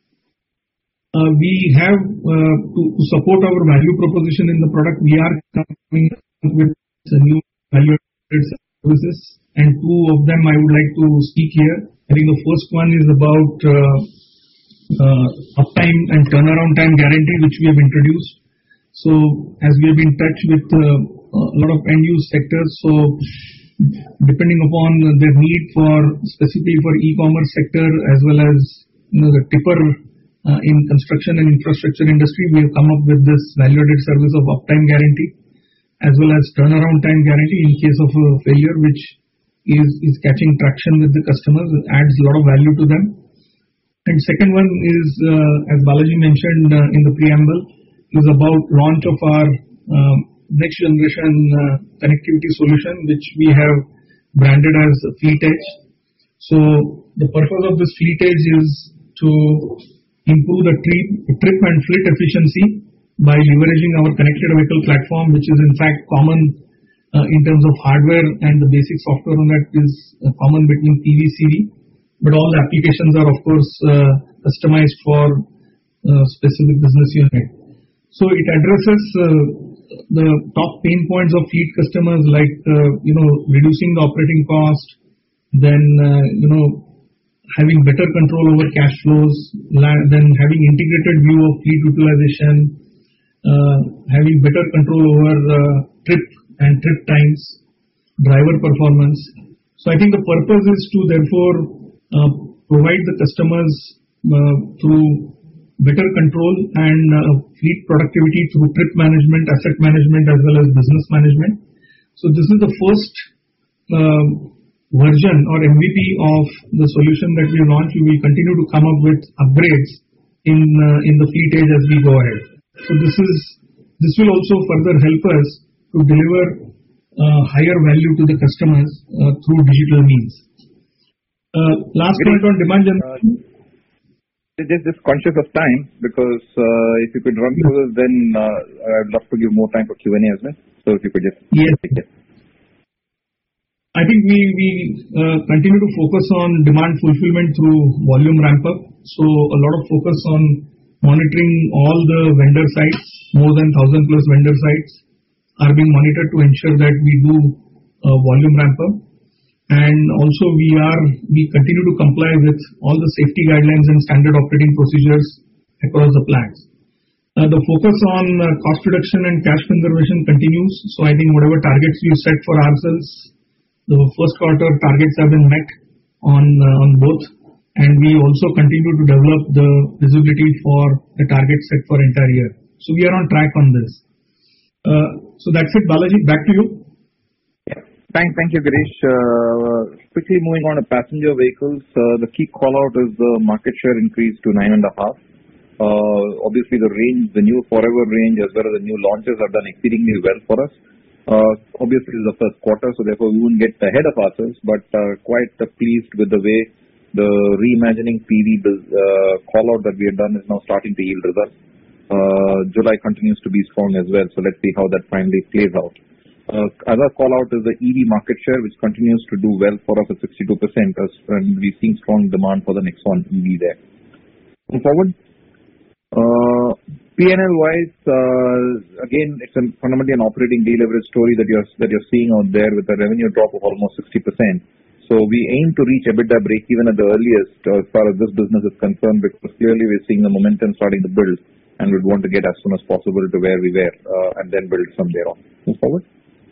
[SPEAKER 4] Uh, we have uh, to, to support our value proposition in the product. We are coming with a new value-added services, and two of them I would like to speak here. I think the first one is about uh, uh, uptime and turnaround time guarantee, which we have introduced. So as we have been in touch with uh, a lot of end-use sectors. So depending upon the need for specifically for e-commerce sector as well as you know the tipper uh, in construction and infrastructure industry, we have come up with this value-added service of uptime guarantee as well as turnaround time guarantee in case of a failure, which is, is catching traction with the customers. It adds a lot of value to them. And second one is, uh, as Balaji mentioned uh, in the preamble, is about launch of our um, next generation uh, connectivity solution, which we have branded as Fleet Edge. So the purpose of this Fleet Edge is to improve the trip, trip and fleet efficiency by leveraging our connected vehicle platform, which is in fact common uh, in terms of hardware, and the basic software on that is uh, common between P V, C V, but all the applications are of course uh, customized for uh, specific business unit. So it addresses uh, the top pain points of fleet customers, like uh, you know reducing the operating cost, then uh, you know having better control over cash flows, then having integrated view of fleet utilization, uh, having better control over uh, trip and trip times, driver performance. So I think the purpose is to therefore uh, provide the customers uh, through better control and uh, fleet productivity through trip management, asset management, as well as business management. So this is the first uh, version or M V P of the solution that we launched. We will continue to come up with upgrades in uh, in the Fleet Edge as we go ahead. So this is this will also further help us to deliver uh, higher value to the customers uh, through digital means. Uh, last
[SPEAKER 2] Great.
[SPEAKER 4] point on demand generation.
[SPEAKER 2] Uh, just, just conscious of time, because uh, if you could run through this, then uh, I'd love to give more time for Q and A as well. So if you could just
[SPEAKER 4] yes.
[SPEAKER 2] take it.
[SPEAKER 4] I think we, we uh, continue to focus on demand fulfillment through volume ramp up. So a lot of focus on monitoring all the vendor sites, more than one thousand plus vendor sites are being monitored to ensure that we do uh, volume ramp up. And also we are, we continue to comply with all the safety guidelines and standard operating procedures across the plants. Uh, the focus on uh, cost reduction and cash conservation continues. So I think whatever targets we set for ourselves, the first quarter targets have been met on uh, on both, and we also continue to develop the visibility for the target set for entire year. So we are on track on this. Uh, so that's it, Balaji. Back to you.
[SPEAKER 2] Yeah. Thank, thank you, Girish. Uh, quickly moving on to passenger vehicles, uh, the key call out is the market share increase to nine and a half. Uh, obviously, the range, the new Forever range, as well as the new launches have done exceedingly well for us. Uh, obviously, this is the first quarter, so therefore we wouldn't get ahead of ourselves, but uh, quite uh, pleased with the way the reimagining P V uh, call-out that we have done is now starting to yield results. Uh, July continues to be strong as well, so let's see how that finally plays out. Uh, other call-out is the E V market share, which continues to do well for us at sixty-two percent, and we've seen strong demand for the next one E V there. Moving forward. Uh, P and L wise, uh, again, it's a, fundamentally an operating deleverage story that you're that you're seeing out there with a revenue drop of almost sixty percent. So we aim to reach EBITDA break-even at the earliest uh, as far as this business is concerned, because clearly we're seeing the momentum starting to build, and we'd want to get as soon as possible to where we were uh, and then build from there on. Move forward.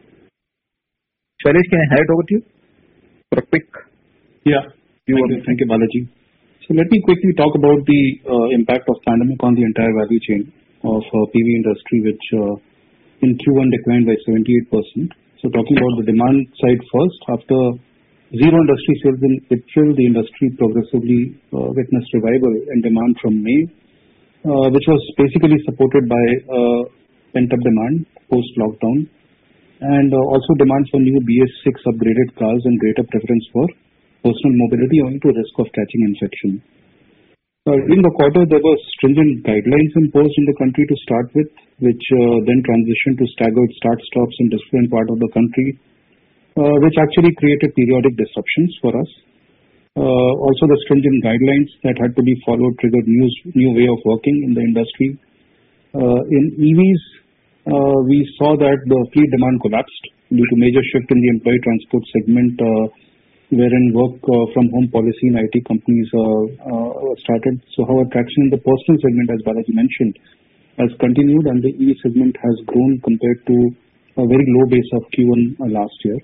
[SPEAKER 2] Shailesh, can I hand it over to you for a quick?
[SPEAKER 5] Yeah.
[SPEAKER 2] You
[SPEAKER 5] thank, you, thank you, Balaji. So let me quickly talk about the uh, impact of pandemic on the entire value chain of uh, P V industry, which uh, in Q one declined by seventy-eight percent. So talking about the demand side first, after zero industry sales in April, the industry progressively uh, witnessed revival in demand from May, uh, which was basically supported by uh, pent-up demand post-lockdown, and uh, also demand for new B S six upgraded cars and greater preference for personal mobility owing to risk of catching infection. Uh, in the quarter, there were stringent guidelines imposed in the country to start with, which uh, then transitioned to staggered start-stops in different parts of the country, uh, which actually created periodic disruptions for us. Uh, also, the stringent guidelines that had to be followed triggered new, new way of working in the industry. Uh, in E Vs, uh, we saw that the fleet demand collapsed due to major shift in the employee transport segment, uh, wherein work uh, from home policy in I T companies uh, uh, started. So our traction in the personal segment, as Balaji mentioned, has continued, and the E V segment has grown compared to a very low base of Q one last year.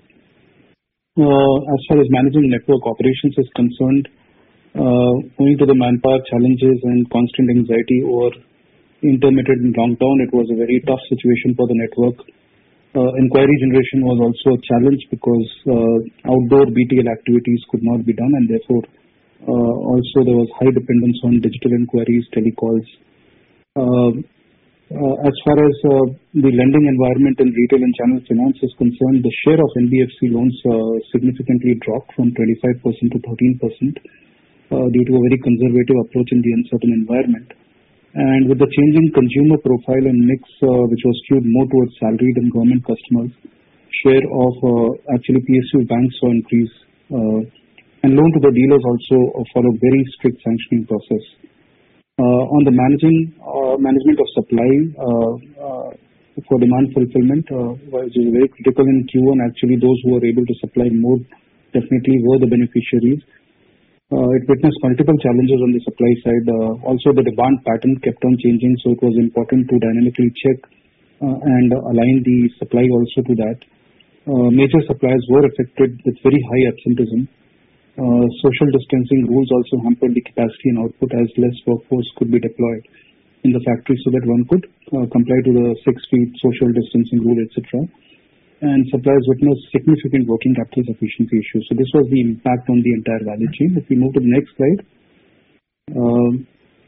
[SPEAKER 5] Uh, as far as managing network operations is concerned, uh, owing to the manpower challenges and constant anxiety over intermittent lockdown, it was a very tough situation for the network. Uh, inquiry generation was also a challenge because uh, outdoor B T L activities could not be done, and therefore uh, also there was high dependence on digital inquiries, telecalls. Uh, Uh, as far as uh, the lending environment in retail and channel finance is concerned, the share of N B F C loans uh, significantly dropped from twenty-five percent to thirteen percent uh, due to a very conservative approach in the uncertain environment. And with the changing consumer profile and mix, uh, which was skewed more towards salaried and government customers, share of uh, actually P S U banks saw increase. Uh, and loan to the dealers also uh, followed very strict sanctioning process. Uh, on the managing uh, management of supply uh, uh, for demand fulfillment, uh, which is very critical in Q one, actually those who were able to supply more definitely were the beneficiaries. Uh, it witnessed multiple challenges on the supply side. Uh, also, the demand pattern kept on changing, so it was important to dynamically check uh, and align the supply also to that. Uh, major suppliers were affected with very high absenteeism. Uh, social distancing rules also hampered the capacity and output as less workforce could be deployed in the factory so that one could uh, comply to the six feet social distancing rule, et cetera. And suppliers witnessed significant working capital efficiency issues. So this was the impact on the entire value chain. If we move to the next slide. Um,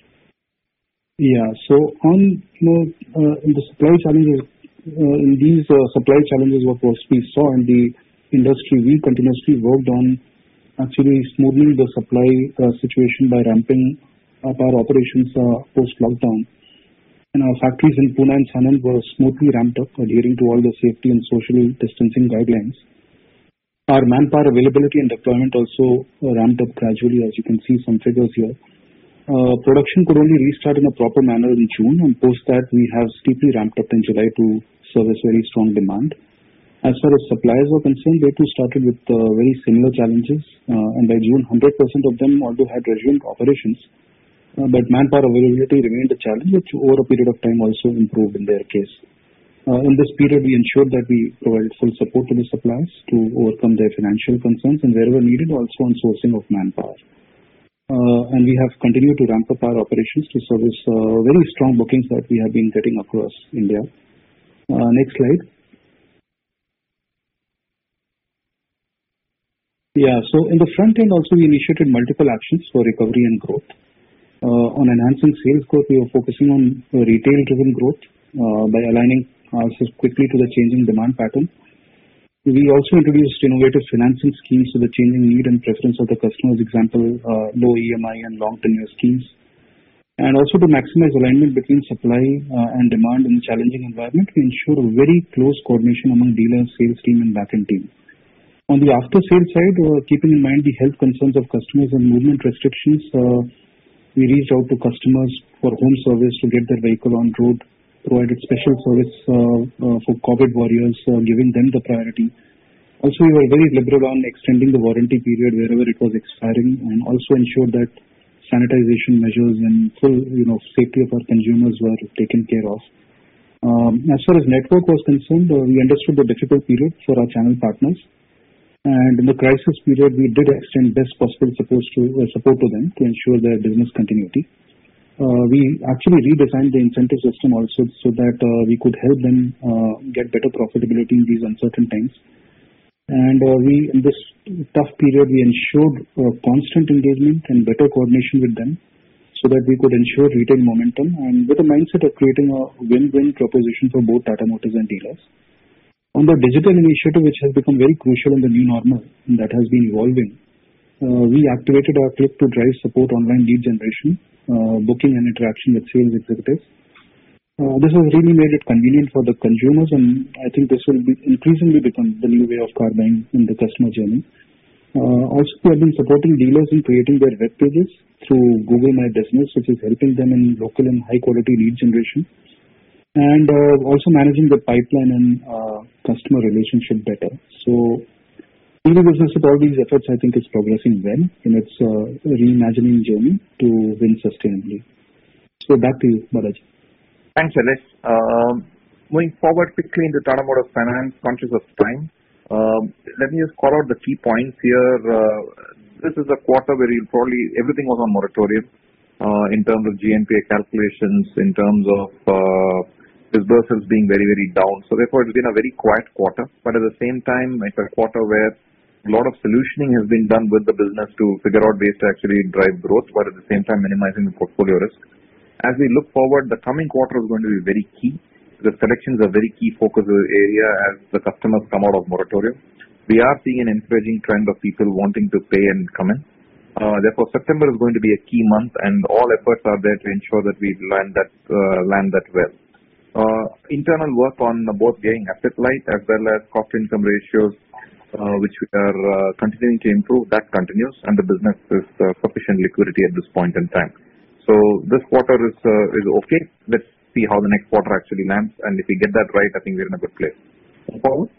[SPEAKER 5] yeah, so on, you know, uh, in the supply challenges, uh, in these uh, supply challenges, what was we saw in the industry, we continuously worked on actually smoothing the supply uh, situation by ramping up our operations uh, post-lockdown. And our factories in Pune and Sanand were smoothly ramped up, adhering to all the safety and social distancing guidelines. Our manpower availability and deployment also uh, ramped up gradually, as you can see some figures here. Uh, production could only restart in a proper manner in June, and post that we have steeply ramped up in July to service very strong demand. As far as suppliers were concerned, they too started with uh, very similar challenges, uh, and by June, one hundred percent of them although had resumed operations, uh, but manpower availability remained a challenge, which over a period of time also improved in their case. Uh, in this period, we ensured that we provided full support to the suppliers to overcome their financial concerns, and wherever needed, also on sourcing of manpower. Uh, and we have continued to ramp up our operations to service uh, very strong bookings that we have been getting across India. Uh, next slide. Yeah, so in the front end also we initiated multiple actions for recovery and growth. Uh, on enhancing sales growth, we were focusing on uh, retail-driven growth uh, by aligning ourselves quickly to the changing demand pattern. We also introduced innovative financing schemes to the changing need and preference of the customers, example, uh, low E M I and long tenure schemes. And also to maximize alignment between supply uh, and demand in a challenging environment, we ensure a very close coordination among dealers, sales team and back-end team. On the after-sales side, uh, keeping in mind the health concerns of customers and movement restrictions, uh, we reached out to customers for home service to get their vehicle on road, provided special service uh, uh, for COVID warriors, uh, giving them the priority. Also, we were very liberal on extending the warranty period wherever it was expiring, and also ensured that sanitization measures and full, you know, safety of our consumers were taken care of. Um, as far as network was concerned, uh, we understood the difficult period for our channel partners. And in the crisis period, we did extend best possible support to, uh, support to them to ensure their business continuity. Uh, we actually redesigned the incentive system also so that uh, we could help them uh, get better profitability in these uncertain times. And uh, we, in this tough period, we ensured uh, constant engagement and better coordination with them so that we could ensure retail momentum and with a mindset of creating a win-win proposition for both Tata Motors and dealers. On the digital initiative, which has become very crucial in the new normal and that has been evolving, uh, we activated our Click to Drive support online lead generation, uh, booking and interaction with sales executives. Uh, this has really made it convenient for the consumers, and I think this will be increasingly become the new way of car buying in the customer journey. Uh, also, we have been supporting dealers in creating their web pages through Google My Business, which is helping them in local and high quality lead generation. And uh, also managing the pipeline and uh, customer relationship better. So, P V business with all these efforts, I think, is progressing well in its uh, reimagining journey to win sustainably. So, back to you, Balaji.
[SPEAKER 2] Thanks, Alex. Um, moving forward quickly into Tata Motors Finance, conscious of time, um, let me just call out the key points here. Uh, this is a quarter where you'll probably, everything was on moratorium uh, in terms of G N P A calculations, in terms of uh, disbursements being very, very down. So therefore, it's been a very quiet quarter. But at the same time, it's a quarter where a lot of solutioning has been done with the business to figure out ways to actually drive growth, but at the same time minimizing the portfolio risk. As we look forward, the coming quarter is going to be very key. The collections are very key focus area as the customers come out of moratorium. We are seeing an encouraging trend of people wanting to pay and come in. Uh, therefore, September is going to be a key month, and all efforts are there to ensure that we land that uh, land that well. Uh, internal work on both getting asset light as well as cost income ratios, uh, which we are uh, continuing to improve, that continues, and the business is uh, sufficient liquidity at this point in time. So this quarter is uh, is okay. Let's see how the next quarter actually lands, and if we get that right, I think we're in a good place. Forward.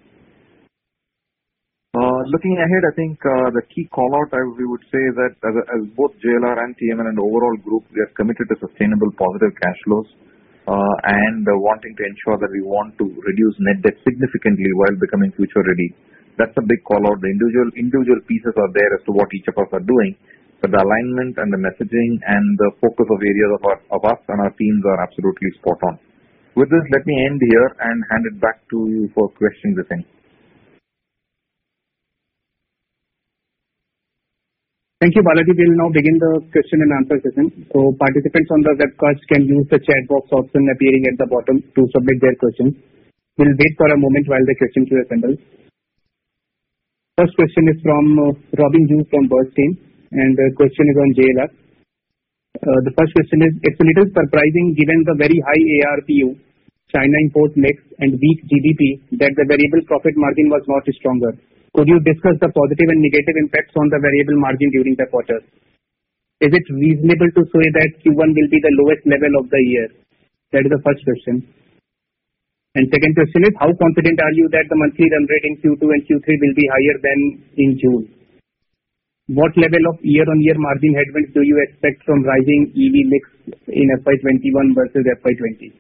[SPEAKER 2] Uh, looking ahead, I think uh, the key call out I we would say that as, a, as both J L R and T M N and the overall group, we are committed to sustainable positive cash flows uh, and uh, wanting to ensure that we want to reduce net debt significantly while becoming future ready. That's a big call out. The individual individual pieces are there as to what each of us are doing. But the alignment and the messaging and the focus of areas of, our, of us and our teams are absolutely spot on. With this, let me end here and hand it back to you for questions, I think.
[SPEAKER 1] Thank you, Balaji. We'll now begin the question and answer session. So participants on the webcast can use the chat box option appearing at the bottom to submit their questions. We'll wait for a moment while the question queue assembles. First question is from uh, Robin Hughes from Bernstein. And the question is on J L R. Uh, the first question is, it's a little surprising given the very high A R P U, China import mix and weak G D P that the variable profit margin was not stronger. Could you discuss the positive and negative impacts on the variable margin during the quarter? Is it reasonable to say that Q one will be the lowest level of the year? That is the first question. And second question is, how confident are you that the monthly run rate in Q two and Q three will be higher than in June? What level of year-on-year margin headwinds do you expect from rising E V mix in F Y twenty-one versus F Y twenty?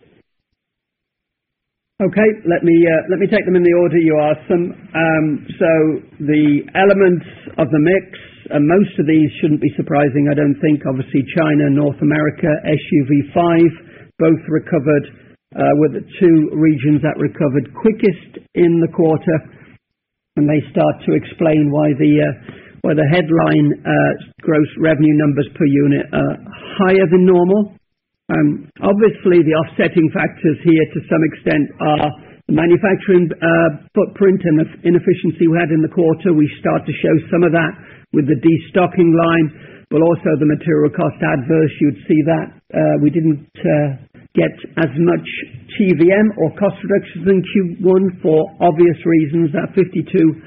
[SPEAKER 3] Okay, let me uh, let me take them in the order you asked them. Um, so the elements of the mix, uh, most of these shouldn't be surprising, I don't think. Obviously, China, North America, S U V five, both recovered, uh, were the two regions that recovered quickest in the quarter, and they start to explain why the uh, why the headline uh, gross revenue numbers per unit are higher than normal. Um, obviously, the offsetting factors here to some extent are the manufacturing uh, footprint and the inefficiency we had in the quarter. We start to show some of that with the destocking line, but also the material cost adverse. You'd see that uh, we didn't uh, get as much T V M or cost reductions in Q one for obvious reasons. That fifty-two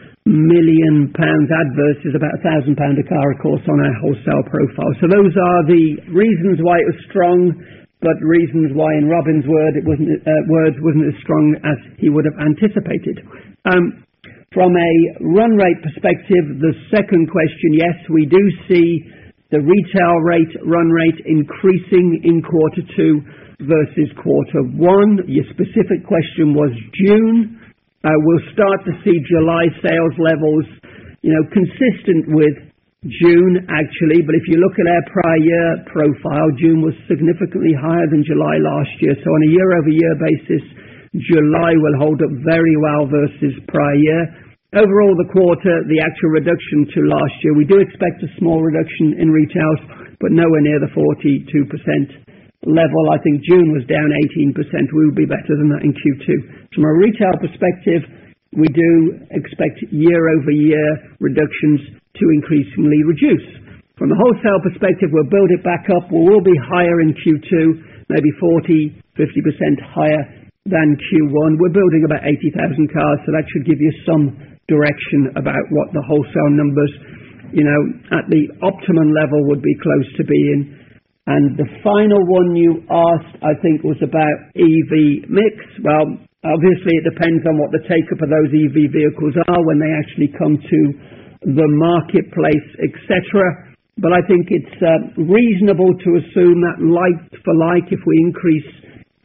[SPEAKER 3] million pounds adverse is about a thousand pound a car, of course, on our wholesale profile. So those are the reasons why it was strong, but reasons why, in Robin's word, it wasn't uh, words wasn't as strong as he would have anticipated. Um, from a run rate perspective, the second question, yes, we do see the retail rate run rate increasing in quarter two versus quarter one. Your specific question was June. Uh, we'll start to see July sales levels, you know, consistent with June, actually. But if you look at our prior year profile, June was significantly higher than July last year. So on a year-over-year basis, July will hold up very well versus prior year. Overall, the quarter, the actual reduction to last year, we do expect a small reduction in retails, but nowhere near the forty-two percent level. I think June was down eighteen percent. We will be better than that in Q two. From a retail perspective, we do expect year-over-year reductions to increasingly reduce. From a wholesale perspective, we'll build it back up. We will be higher in Q two, maybe forty, fifty percent higher than Q one. We're building about eighty thousand cars, so that should give you some direction about what the wholesale numbers, you know, at the optimum level would be close to being. And the final one you asked, I think, was about E V mix. Well, obviously it depends on what the take-up of those E V vehicles are when they actually come to the marketplace, et cetera. But I think it's uh, reasonable to assume that like for like, if we increase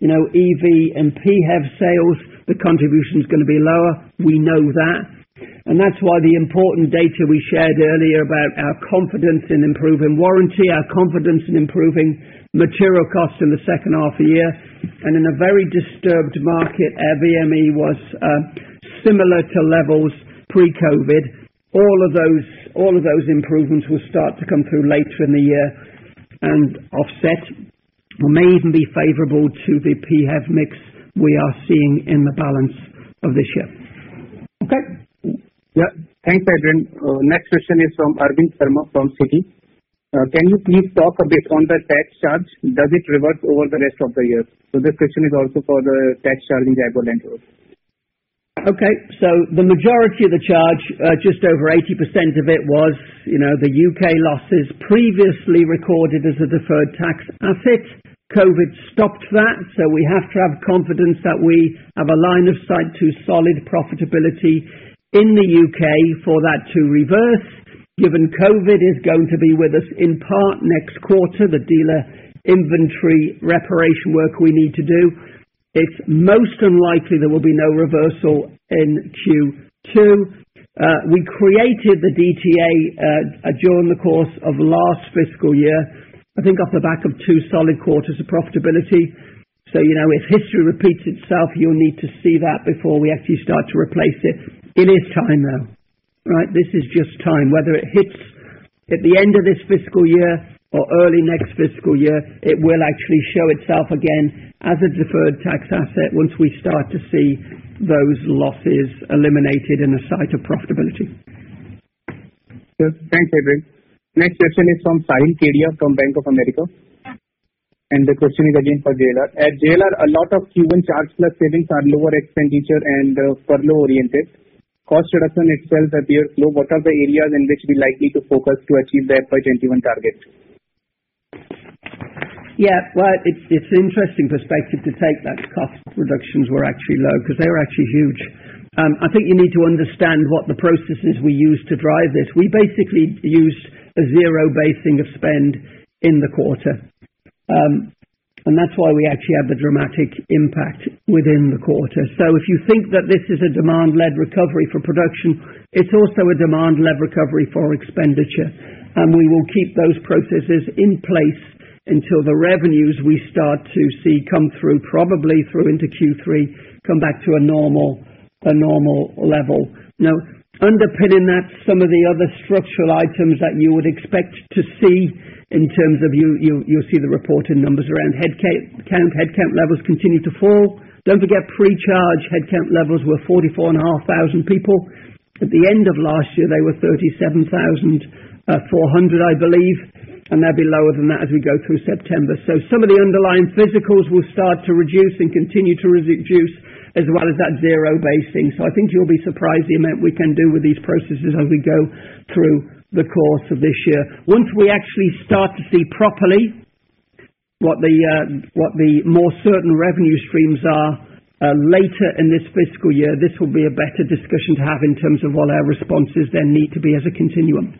[SPEAKER 3] You know, E V and P H E V sales, the contribution is going to be lower. We know that. And that's why the important data we shared earlier about our confidence in improving warranty, our confidence in improving material costs in the second half of the year, and in a very disturbed market, our V M E was uh, similar to levels pre-COVID. All of those, all of those improvements will start to come through later in the year and offset, or may even be favourable to the P H E V mix we are seeing in the balance of this year. Okay.
[SPEAKER 1] Yeah. Thanks, Adrian. Uh, next question is from Arvind Sharma from Citi. Uh, can you please talk a bit on the tax charge? Does it reverse over the rest of the year? So this question is also for the tax charge in Jaguar Land Rover.
[SPEAKER 3] Okay, so the majority of the charge, uh, just over eighty percent of it was, you know, the U K losses previously recorded as a deferred tax asset. COVID stopped that, so we have to have confidence that we have a line of sight to solid profitability in the U K for that to reverse. Given COVID is going to be with us in part next quarter, the dealer inventory reparation work we need to do, it's most unlikely there will be no reversal in Q two. Uh, we created the D T A uh, during the course of last fiscal year, I think off the back of two solid quarters of profitability. So, you know, if history repeats itself, you'll need to see that before we actually start to replace it. It is time now, right? This is just time. Whether it hits at the end of this fiscal year or early next fiscal year, it will actually show itself again as a deferred tax asset once we start to see those losses eliminated in a sight of profitability.
[SPEAKER 1] Yes, thanks, Adrian. Next question is from Sahil Kedia from Bank of America. And the question is again for J L R. At J L R, a lot of Q one charge plus savings are lower expenditure and uh, furlough oriented. Cost reduction itself appears low. What are the areas in which we likely to focus to achieve the F Y twenty-one target?
[SPEAKER 3] Yeah, well, it's it's an interesting perspective to take that cost reductions were actually low because they were actually huge. Um, I think you need to understand what the processes we use to drive this. We basically used a zero basing of spend in the quarter. Um, and that's why we actually had the dramatic impact within the quarter. So if you think that this is a demand-led recovery for production, it's also a demand-led recovery for expenditure. And we will keep those processes in place until the revenues we start to see come through, probably through into Q three, come back to a normal, a normal level. Now, underpinning that, some of the other structural items that you would expect to see in terms of you, you, you'll see the reported numbers around headcount. Headcount levels continue to fall. Don't forget pre-charge headcount levels were forty-four thousand five hundred people. At the end of last year, they were thirty-seven thousand four hundred, I believe, and they'll be lower than that as we go through September. So some of the underlying physicals will start to reduce and continue to reduce, as well as that zero basing. So I think you'll be surprised the amount we can do with these processes as we go through the course of this year. Once we actually start to see properly what the uh, what the more certain revenue streams are uh, later in this fiscal year, this will be a better discussion to have in terms of what our responses then need to be as a continuum.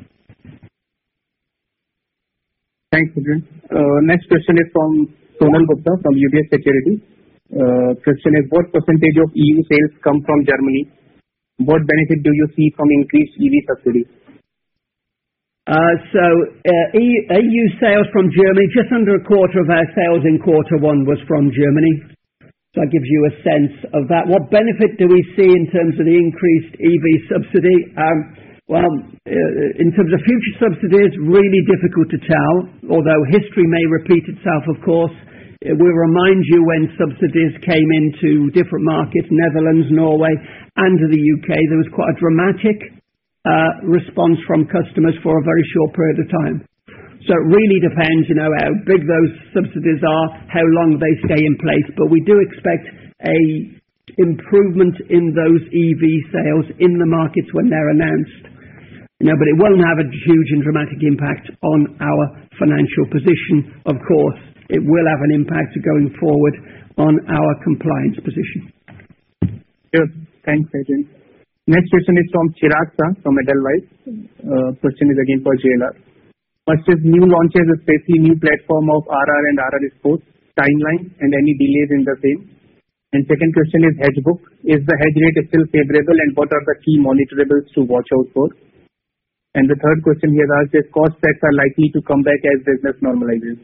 [SPEAKER 1] Thanks, Adrian. Uh, next question is from Sonal Gupta from U B S Securities. Uh, question is, what percentage of E U sales come from Germany? What benefit do you see from increased E V subsidies?
[SPEAKER 3] Uh, so uh, E U sales from Germany, just under a quarter of our sales in quarter one was from Germany. So that gives you a sense of that. What benefit do we see in terms of the increased E V subsidy? Um, well, uh, in terms of future subsidies, really difficult to tell, although history may repeat itself, of course. We'll remind you when subsidies came into different markets, Netherlands, Norway, and the U K, there was quite a dramatic uh, response from customers for a very short period of time. So it really depends, you know, how big those subsidies are, how long they stay in place. But we do expect a improvement in those E V sales in the markets when they're announced. You know, but it won't have a huge and dramatic impact on our financial position, of course. It will have an impact going forward on our compliance position.
[SPEAKER 1] Sure. Thanks, Adrian. Next question is from Chirag Shah from Edelweiss. Uh, question is again for J L R. First is new launches, especially new platform of R R and R R Sports. timeline, and any delays in the same? And second question is hedge book. Is the hedge rate still favorable, and what are the key monitorables to watch out for? And the third question here asked is cost sets are likely to come back as business normalizes.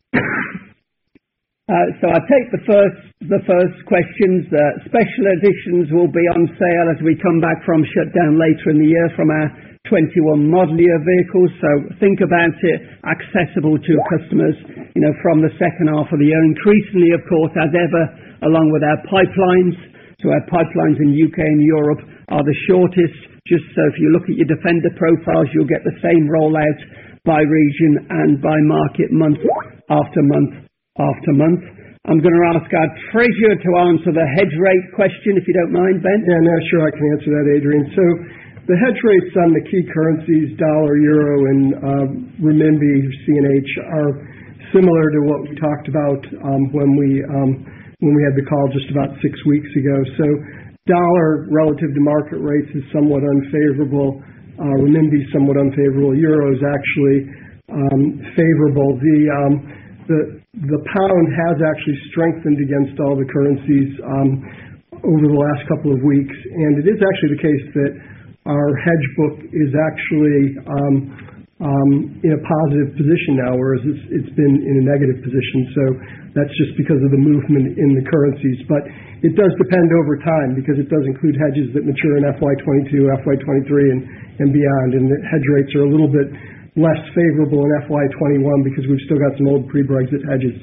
[SPEAKER 3] Uh, so I take the first the first questions. Uh, special editions will be on sale as we come back from shutdown later in the year from our twenty-one model year vehicles. So think about it accessible to customers, you know, from the second half of the year. Increasingly, of course, as ever, along with our pipelines. So our pipelines in U K and Europe are the shortest. Just so if you look at your Defender profiles, you'll get the same rollout by region and by market month after month after month. I'm going to ask our treasurer to answer the hedge rate question, if you don't mind, Ben.
[SPEAKER 6] Yeah, no, sure, I can answer that, Adrian. So the hedge rates on the key currencies, dollar, euro, and uh, renminbi, C N H, are similar to what we talked about um, when we um, when we had the call just about six weeks ago. So dollar relative to market rates is somewhat unfavorable. Uh, renminbi somewhat unfavorable. Euro is actually um, favorable. The um, the the pound has actually strengthened against all the currencies um, over the last couple of weeks, and it is actually the case that our hedge book is actually um, um, in a positive position now, whereas it's, it's been in a negative position. So that's just because of the movement in the currencies. But it does depend over time because it does include hedges that mature in F Y twenty-two, F Y twenty-three, and, and beyond. And the hedge rates are a little bit less favorable in F Y twenty-one because we've still got some old pre-Brexit hedges.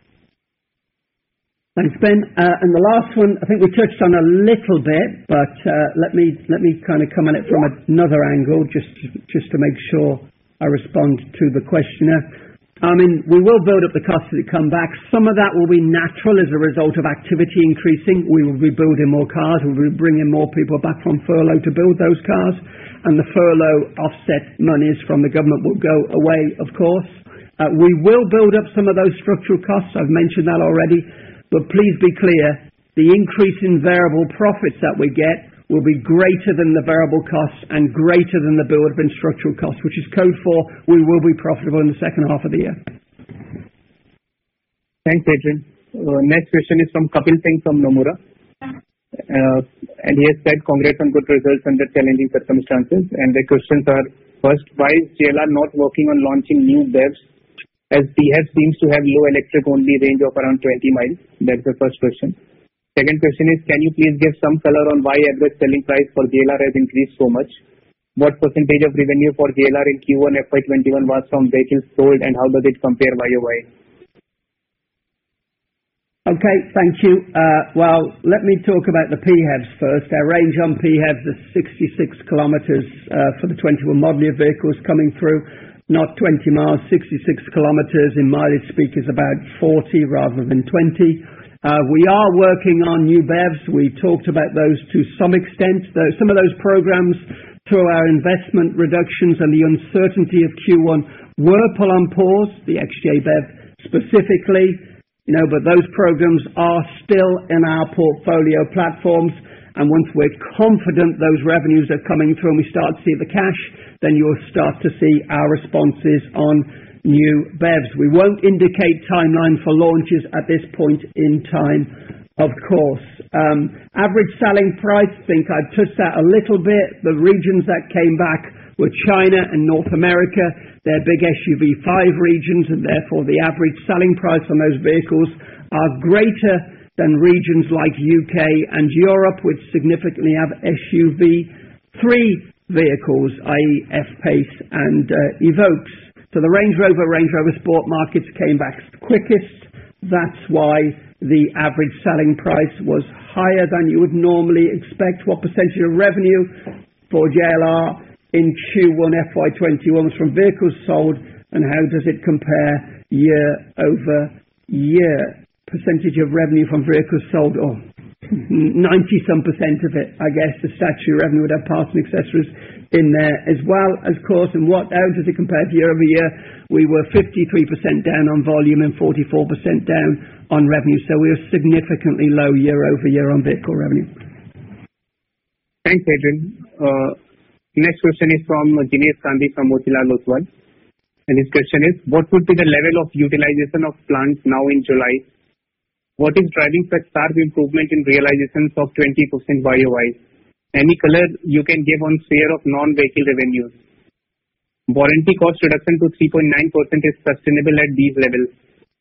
[SPEAKER 3] Thanks, Ben. Uh, and the last one, I think we touched on a little bit, but uh, let me let me kind of come at it from another angle, just just to make sure I respond to the questioner. I mean, we will build up the costs as it come back. Some of that will be natural as a result of activity increasing. We will be building more cars. We'll be bringing more people back from furlough to build those cars. And the furlough offset monies from the government will go away, of course. Uh, we will build up some of those structural costs. I've mentioned that already. But please be clear, the increase in variable profits that we get will be greater than the variable costs and greater than the build-up in structural costs, which is code for we will be profitable in the second half of the year.
[SPEAKER 1] Thanks, Adrian. Uh, next question is from Kapil Singh from Nomura. Uh, and he has said, congrats on good results under challenging circumstances. And the questions are, first, why is J L R not working on launching new B E Vs, as P H E V seems to have low electric only range of around twenty miles? That's the first question. Second question is, can you please give some color on why average selling price for J L R has increased so much? What percentage of revenue for J L R in Q one F Y twenty-one was from vehicles sold, and how does it compare Y O Y?
[SPEAKER 3] Okay, thank you. Uh, well, let me talk about the P H E Vs first. Our range on P H E Vs is sixty-six kilometres uh, for the twenty-one model year vehicles coming through. Not twenty miles, sixty-six kilometres in mileage speak is about forty rather than twenty. Uh, we are working on new B E Vs. We talked about those to some extent. Though some of those programs, through our investment reductions and the uncertainty of Q one, were put on pause, the X J B E V specifically, you know, but those programs are still in our portfolio platforms. And once we're confident those revenues are coming through and we start to see the cash, then you'll start to see our responses on new B E Vs. We won't indicate timeline for launches at this point in time, of course. Um, average selling price, I think I touched that a little bit. The regions that came back were China and North America. They're big S U V five regions, and therefore the average selling price on those vehicles are greater than regions like U K and Europe, which significantly have S U V three vehicles, that is. F-Pace and uh, Evokes. So the Range Rover, Range Rover Sport markets came back quickest. That's why the average selling price was higher than you would normally expect. What percentage of revenue for J L R in Q one F Y twenty-one was from vehicles sold, and how does it compare year over year? Percentage of revenue from vehicles sold, or oh, ninety some percent of it, I guess. The statutory revenue would have parts and accessories in there as well, of course. And what, how does it compare to year over year? We were fifty-three percent down on volume and forty-four percent down on revenue. So we were significantly low year over year on vehicle revenue.
[SPEAKER 1] Thanks, Adrian. Uh, next question is from Jinesh Gandhi from Motilal Oswal. And his question is, what would be the level of utilization of plants now in July What is driving such sharp improvement in realizations of twenty percent Y O Y? Any color you can give on share of non-vehicle revenues? Warranty cost reduction to three point nine percent is sustainable at these levels.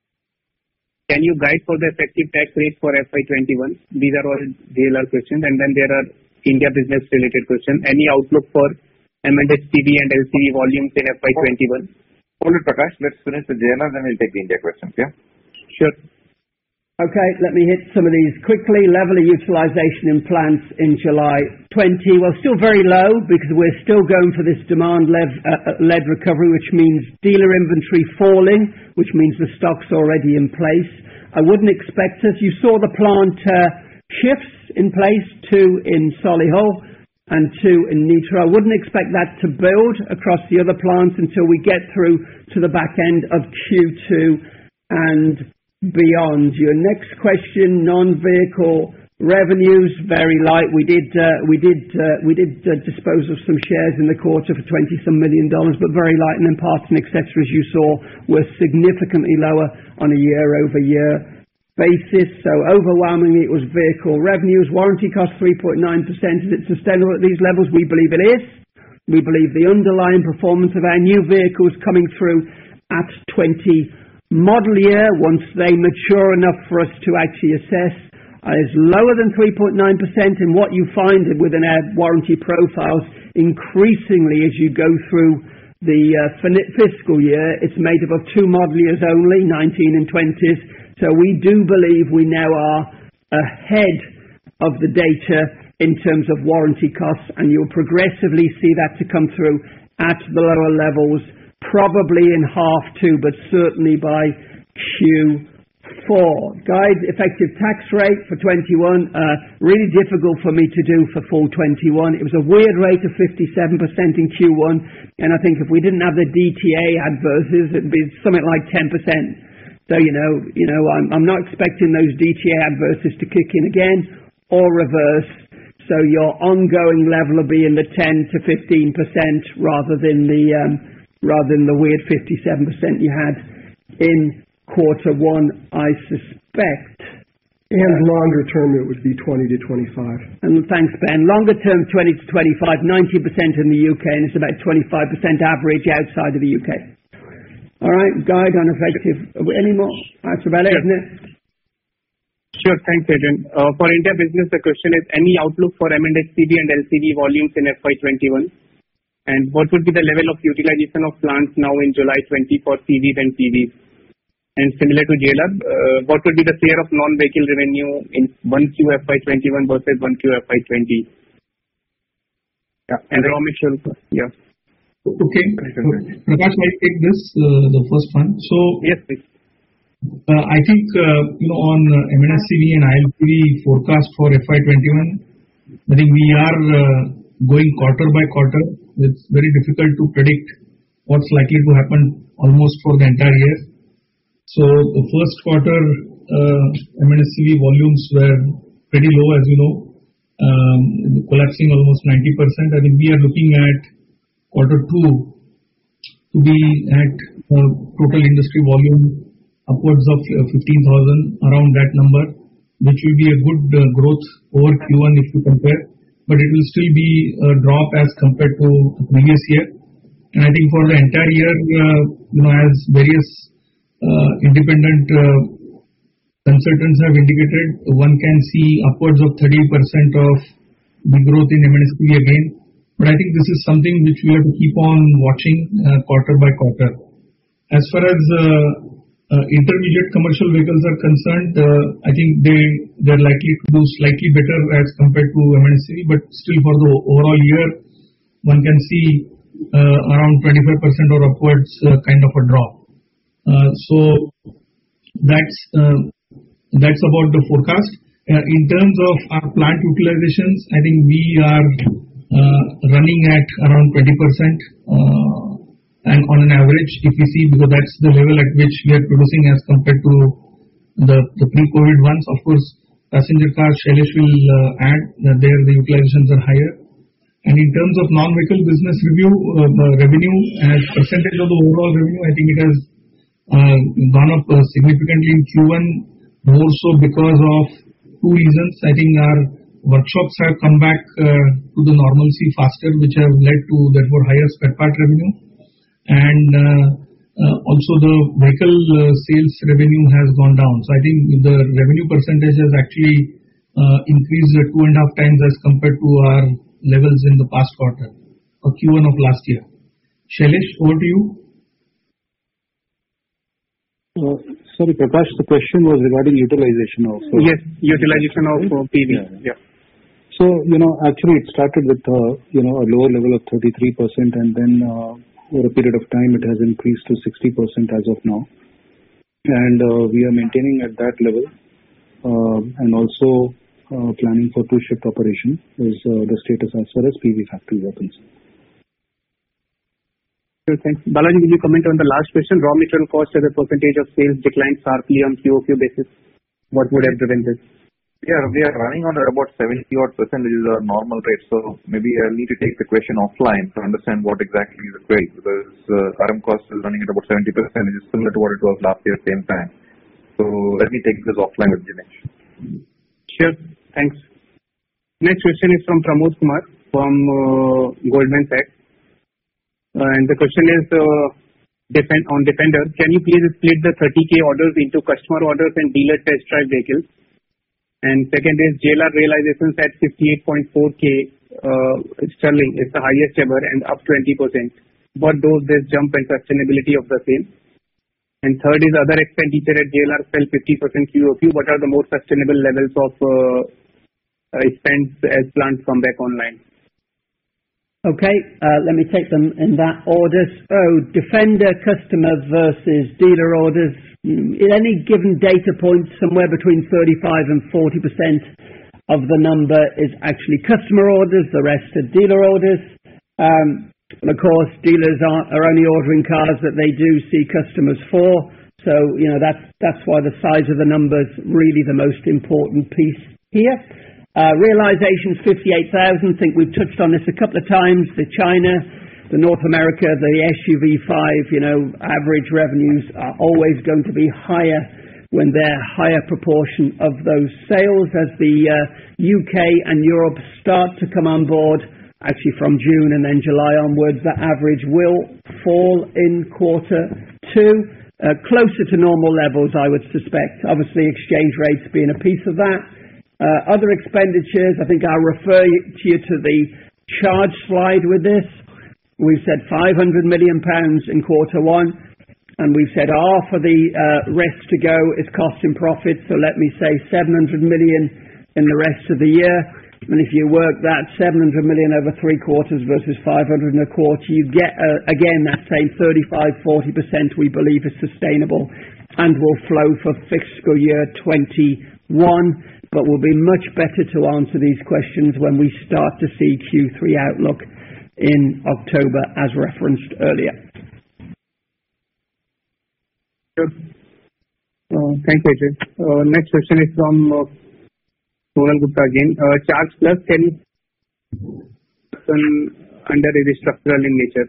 [SPEAKER 1] Can you guide for the effective tax rate for F Y twenty-one? These are all J L R questions, and then there are India business related questions. Any outlook for M and S P V and L C V volumes in F Y twenty-one?
[SPEAKER 2] Hold it, Prakash. Let's finish the J L R, then we'll take the India questions, yeah?
[SPEAKER 1] Sure.
[SPEAKER 3] Okay, let me hit some of these quickly. Level of utilization in plants in July twenty. Well, still very low because we're still going for this demand-led uh, recovery, which means dealer inventory falling, which means the stock's already in place. I wouldn't expect us. You saw the plant uh, shifts in place, two in Solihull and two in Nitra. I wouldn't expect that to build across the other plants until we get through to the back end of Q two and beyond. Your next question, non-vehicle revenues, very light. We did uh, we did uh, we did uh, dispose of some shares in the quarter for twenty some million dollars, but very light. And then parts and et cetera, as you saw, were significantly lower on a year-over-year basis. So overwhelmingly, it was vehicle revenues. Warranty cost three point nine percent. Is it sustainable at these levels? We believe it is. We believe the underlying performance of our new vehicles coming through at twenty model year, once they mature enough for us to actually assess, uh, is lower than three point nine percent. And what you find within our warranty profiles, increasingly as you go through the uh, fiscal year, it's made up of two model years only, nineteen and twenties. So we do believe we now are ahead of the data in terms of warranty costs, and you'll progressively see that to come through at the lower levels, probably in half two, but certainly by Q four. Guide effective tax rate for twenty-one, uh, really difficult for me to do for full twenty-one. It was a weird rate of fifty-seven percent in Q one, and I think if we didn't have the D T A adverses, it'd be something like ten percent. So, you know, you know, I'm, I'm not expecting those D T A adverses to kick in again or reverse. So your ongoing level will be in the ten to fifteen percent rather than the um, rather than the weird fifty-seven percent you had in quarter one, I suspect.
[SPEAKER 6] And longer term, it would be twenty to twenty-five.
[SPEAKER 3] And thanks, Ben. Longer term, twenty to twenty-five, ninety percent in the U K, and it's about twenty-five percent average outside of the U K. All right, guide on effective. Any more? That's about it, isn't it?
[SPEAKER 1] Sure. Thanks, Adrian. Uh, for India business, the question is, any outlook for M and S P V and L C V volumes in F Y twenty-one? And what would be the level of utilization of plants now in July twenty for C Vs and P Vs? And similar to J L R, uh, what would be the share of non-vehicle revenue in one Q F Y twenty-one versus one Q F Y twenty? Yeah. And raw material, yeah.
[SPEAKER 4] Okay. Prakash, I take this, uh, the first one. So,
[SPEAKER 1] yes, please.
[SPEAKER 4] Uh, I think, uh, you know, on uh, M and S C V and I L P V forecast for F Y twenty-one, I think we are uh, going quarter by quarter. It's very difficult to predict what's likely to happen almost for the entire year. So the first quarter, uh, M and S C V volumes were pretty low, as you know, um, collapsing almost ninety percent. I think we are looking at quarter two to be at uh, total industry volume upwards of uh, fifteen thousand, around that number, which will be a good uh, growth over Q one if you compare, but it will still be a drop as compared to the previous year. And I think for the entire year, uh, you know, as various uh, independent uh, consultants have indicated, one can see upwards of thirty percent of the growth in M and S P V again. But I think this is something which we have to keep on watching uh, quarter by quarter. As far as uh, uh, intermediate commercial vehicles are concerned, uh, I think they they're likely to do slightly better as compared to M and S C V, but still for the overall year, one can see uh, around twenty-five percent or upwards uh, kind of a drop. Uh, so that's uh, that's about the forecast. Uh, in terms of our plant utilizations, I think we are uh, running at around twenty percent. Uh, And on an average, if we see, because that's the level at which we are producing as compared to the, the pre-COVID ones. Of course, passenger cars, Shailesh will uh, add that there the utilizations are higher. And in terms of non-vehicle business review uh, revenue as percentage of the overall revenue, I think it has uh, gone up uh, significantly in Q one more so because of two reasons. I think our workshops have come back uh, to the normalcy faster, which have led to therefore higher spare part revenue, and uh, uh, also the vehicle uh, sales revenue has gone down. So I think the revenue percentage has actually uh, increased uh, two and a half times as compared to our levels in the past quarter or Q one of last year. Shailesh, over to you.
[SPEAKER 5] Uh, sorry, Prakash, the question was regarding utilization also.
[SPEAKER 1] Yes, utilization of uh, P V.
[SPEAKER 5] Yeah. yeah. So, you know, actually it started with, uh, you know, a lower level of thirty-three percent, and then uh, over a period of time it has increased to sixty percent as of now. And uh, we are maintaining at that level uh, and also uh, planning for two-shift operation is uh, the status as far as P V factories are concerned.
[SPEAKER 1] Thanks. Balaji, will you comment on the last question? Raw material cost as a percentage of sales declined sharply on Q O Q basis. What would have driven this?
[SPEAKER 2] Yeah, we are running on about seventy odd percent, which is our normal rate. So maybe I'll need to take the question offline to understand what exactly is the query, because uh, R M cost is running at about seventy percent, which is similar to what it was last year same time. So let me take this offline with Jinesh.
[SPEAKER 1] Sure. Thanks. Next question is from Pramod Kumar from uh, Goldman Sachs. Uh, and the question is uh, defend, on Defender. Can you please split the thirty K orders into customer orders and dealer test drive vehicles? And second is J L R realizations at fifty-eight point four K uh, sterling is the highest ever and up twenty percent. What does this jump and sustainability of the same? And third is other expenditure at J L R fell fifty percent Q O Q. What are the more sustainable levels of uh, uh, spends as plants come back online?
[SPEAKER 3] Okay, uh, let me take them in that order. So, Defender customer versus dealer orders. In any given data point, somewhere between thirty-five and forty percent of the number is actually customer orders, the rest are dealer orders. Um, and of course, dealers are, are only ordering cars that they do see customers for. So, you know, that's, that's why the size of the number is really the most important piece here. Uh, realizations fifty-eight thousand. I think we've touched on this a couple of times. The China, the North America, the S U V five, you know, average revenues are always going to be higher when they're higher proportion of those sales. As the uh, U K and Europe start to come on board, actually from June and then July onwards, the average will fall in quarter two, uh, closer to normal levels, I would suspect. Obviously, exchange rates being a piece of that. Uh, other expenditures, I think I'll refer you to the charge slide with this. We've said five hundred million pounds in quarter one, and we've said half of the uh, rest to go is cost and profit, so let me say seven hundred million in the rest of the year. And if you work that seven hundred million over three quarters versus five hundred and a quarter, you get, uh, again, that same thirty-five to forty percent we believe is sustainable and will flow for fiscal year twenty-one. But we'll be much better to answer these questions when we start to see Q three outlook in October, as referenced earlier.
[SPEAKER 1] Sure. Uh, thanks, Ajay. Uh, next question is from uh, Sonal Gupta again. Uh, Charge Plus, can you under is structural in nature?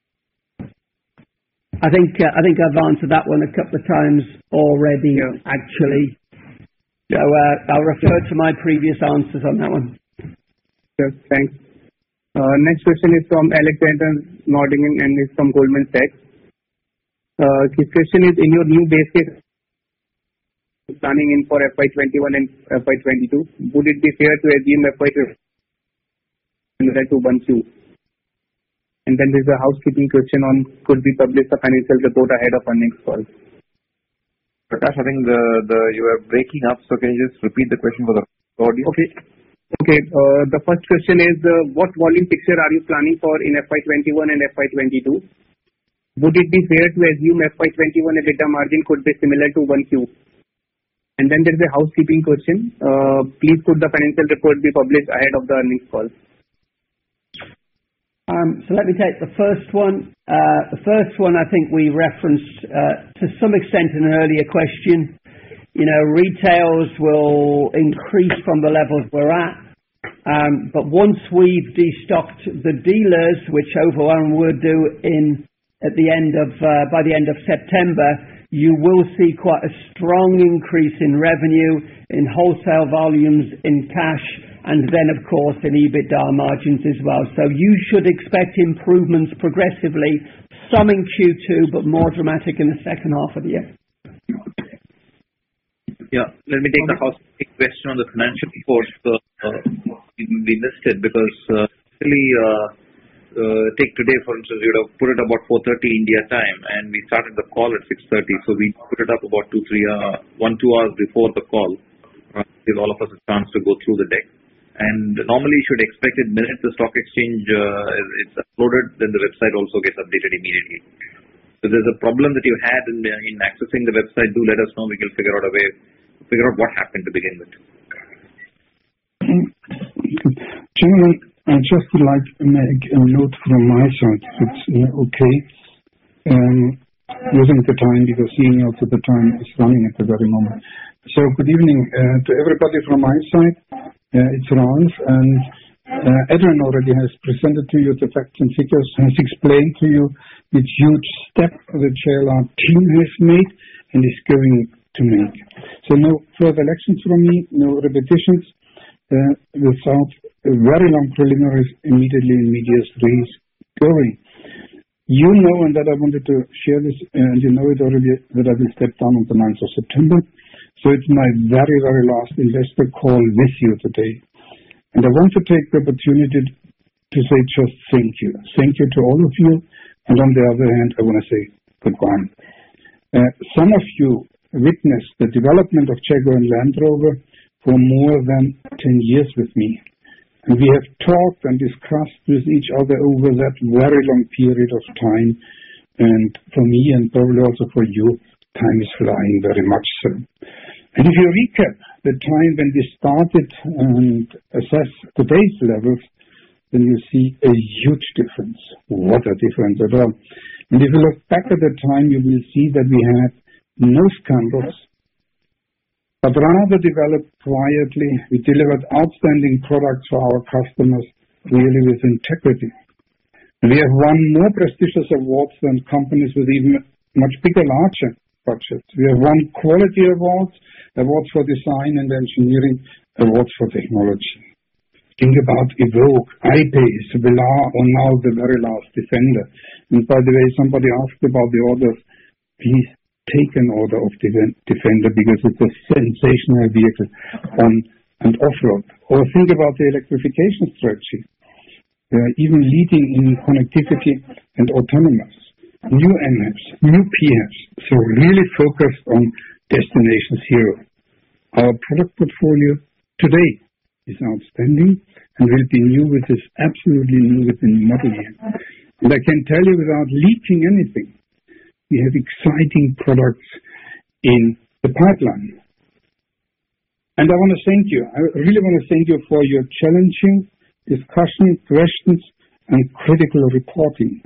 [SPEAKER 3] I think uh, I think I've answered that one a couple of times already, yeah. actually. So uh, I'll refer to my previous answers on that one.
[SPEAKER 1] Sure, thanks. Uh, next question is from Alexander Nordingen and is from Goldman Sachs. Uh, his question is, in your new base case planning in for F Y twenty-one and F Y twenty-two, would it be fair to assume F Y twenty-one to one Q? And then there's a housekeeping question on, could we publish the financial report ahead of earnings call?
[SPEAKER 2] Prakash, I think the, the you are breaking up, so can you just repeat the question for the audience?
[SPEAKER 1] Okay. Okay. Uh, the first question is, uh, what volume picture are you planning for in F Y twenty-one and F Y twenty-two? Would it be fair to assume F Y twenty-one EBITDA margin could be similar to one Q? And then there is a housekeeping question. Uh, please could the financial report be published ahead of the earnings call?
[SPEAKER 3] Um, so let me take the first one. Uh, the first one I think we referenced uh, to some extent in an earlier question. You know, retails will increase from the levels we're at. Um, but once we've destocked the dealers, which overall we'll do in at the end of uh, by the end of September, you will see quite a strong increase in revenue, in wholesale volumes, in cash, and then, of course, in EBITDA margins as well. So you should expect improvements progressively, some in Q two, but more dramatic in the second half of the year.
[SPEAKER 2] Yeah. Let me take the housekeeping question on the financial reports. Uh, we missed it because uh, actually, uh, uh, take today, for instance, we would have put it about four thirty India time, and we started the call at six thirty. So we put it up about two, three, uh, one, two hours before the call, uh, give all of us a chance to go through the deck. And normally, you should expect it minute the stock exchange uh, is it's uploaded, then the website also gets updated immediately. So there's a problem that you had in, in accessing the website. Do let us know. We can figure out a way, figure out what happened to begin with.
[SPEAKER 7] Gentlemen, I'd just like to make a note from my side, if it's uh, okay. Um, using the time, because seeing also the time is running at the very moment. So good evening uh, to everybody from my side. Uh, it's Ralf, and uh, Adrian already has presented to you the facts and figures, has explained to you which huge step the J L R team has made and is going to make. So no further lections from me, no repetitions. Uh, without a very long preliminaries, immediately in medias res going. You know, and that I wanted to share this, and you know it already, that I will step down on the ninth of September. So it's my very, very last investor call with you today. And I want to take the opportunity to say just thank you. Thank you to all of you. And on the other hand, I want to say goodbye. Uh, some of you witnessed the development of Jaguar and Land Rover for more than ten years with me. And we have talked and discussed with each other over that very long period of time. And for me, and probably also for you, time is flying very much so. And if you recap the time when we started and assess today's levels, then you see a huge difference. What a difference at all. And if you look back at the time, you will see that we had no scandals, but rather developed quietly. We delivered outstanding products for our customers, really with integrity. And we have won more prestigious awards than companies with even much bigger, larger budgets. We have won quality awards, awards for design and engineering, awards for technology. Think about Evoque, I-Pace, Velar, or now the very last Defender. And by the way, somebody asked about the orders. Please take an order of Defender because it's a sensational vehicle on and off-road. Or think about the electrification strategy. We are even leading in connectivity and autonomous. New N F s, new P H s. So really focused on Destination Zero. Our product portfolio today is outstanding and will be new with this absolutely new with the new model year. And I can tell you without leaking anything, we have exciting products in the pipeline. And I want to thank you. I really want to thank you for your challenging discussion, questions, and critical reporting.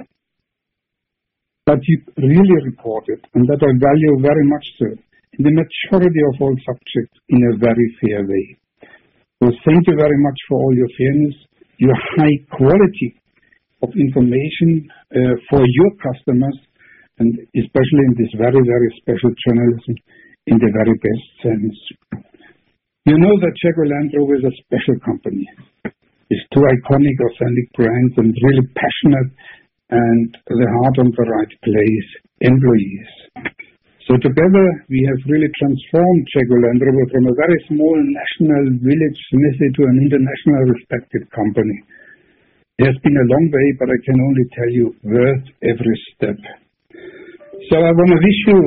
[SPEAKER 7] But you really reported, and that I value very much so, in the majority of all subjects in a very fair way. So thank you very much for all your fairness, your high quality of information uh, for your customers, and especially in this very, very special journalism in the very best sense. You know that Jaguar Land Rover is a special company. It's two iconic, authentic brands and really passionate and the heart on the right place, employees. So together we have really transformed Jaguar Land Rover from a very small national village Smithy to an international respected company. It has been a long way, but I can only tell you worth every step. So I want to wish you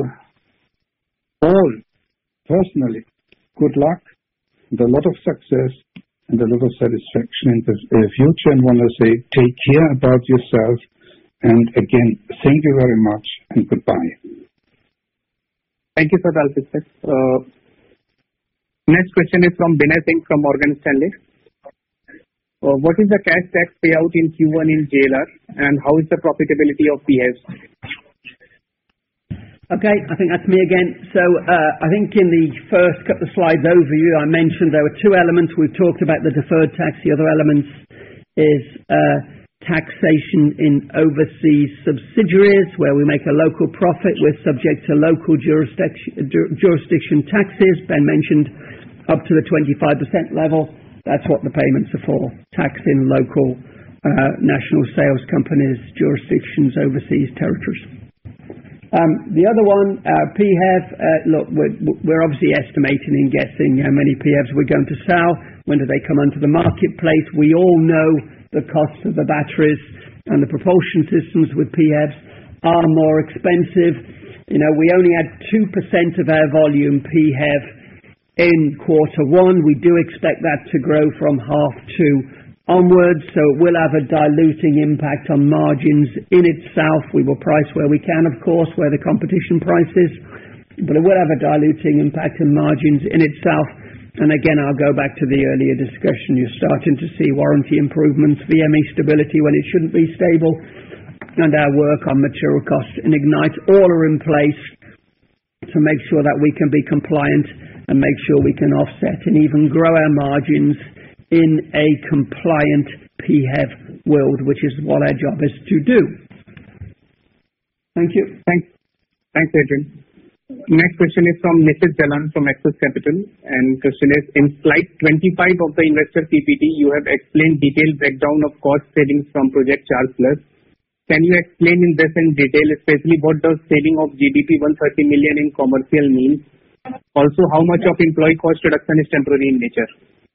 [SPEAKER 7] all, personally, good luck and a lot of success and a lot of satisfaction in the uh, future, and want to say take care about yourself. And again, thank you very much and goodbye.
[SPEAKER 1] Thank you, Sir Ralph. Uh, next question is from Binay Singh from Morgan Stanley. Uh, what is the cash tax payout in Q one in J L R, and how is the profitability of P H S?
[SPEAKER 3] Okay, I think that's me again. So uh, I think in the first couple of slides overview, I mentioned there were two elements. We've talked about the deferred tax. The other element is uh, taxation in overseas subsidiaries where we make a local profit. We're subject to local jurisdiction, jurisdiction taxes. Ben mentioned up to the twenty-five percent level. That's what the payments are for, tax in local uh, national sales companies, jurisdictions, overseas territories. Um, the other one, uh, P H E V, uh, look, we're, we're obviously estimating and guessing how many P H E Vs we're going to sell. When do they come onto the marketplace? We all know the cost of the batteries and the propulsion systems with P H E Vs are more expensive. You know, we only had two percent of our volume P H E V in quarter one. We do expect that to grow from half two onwards, so it will have a diluting impact on margins in itself. We will price where we can, of course, where the competition prices, but it will have a diluting impact on margins in itself. And again, I'll go back to the earlier discussion. You're starting to see warranty improvements, V M E stability when it shouldn't be stable, and our work on material costs and Ignite all are in place to make sure that we can be compliant and make sure we can offset and even grow our margins in a compliant P H E V world, which is what our job is to do. Thank you.
[SPEAKER 1] Thanks, Thanks, Adrian. Next question is from Nishit Jalan from Axis Capital, and question is, in slide twenty-five of the investor P P T, you have explained detailed breakdown of cost savings from Project Charge Plus. Can you explain in this in detail, especially what does saving of G B P one hundred thirty million in commercial means? Also, how much of employee cost reduction is temporary in nature?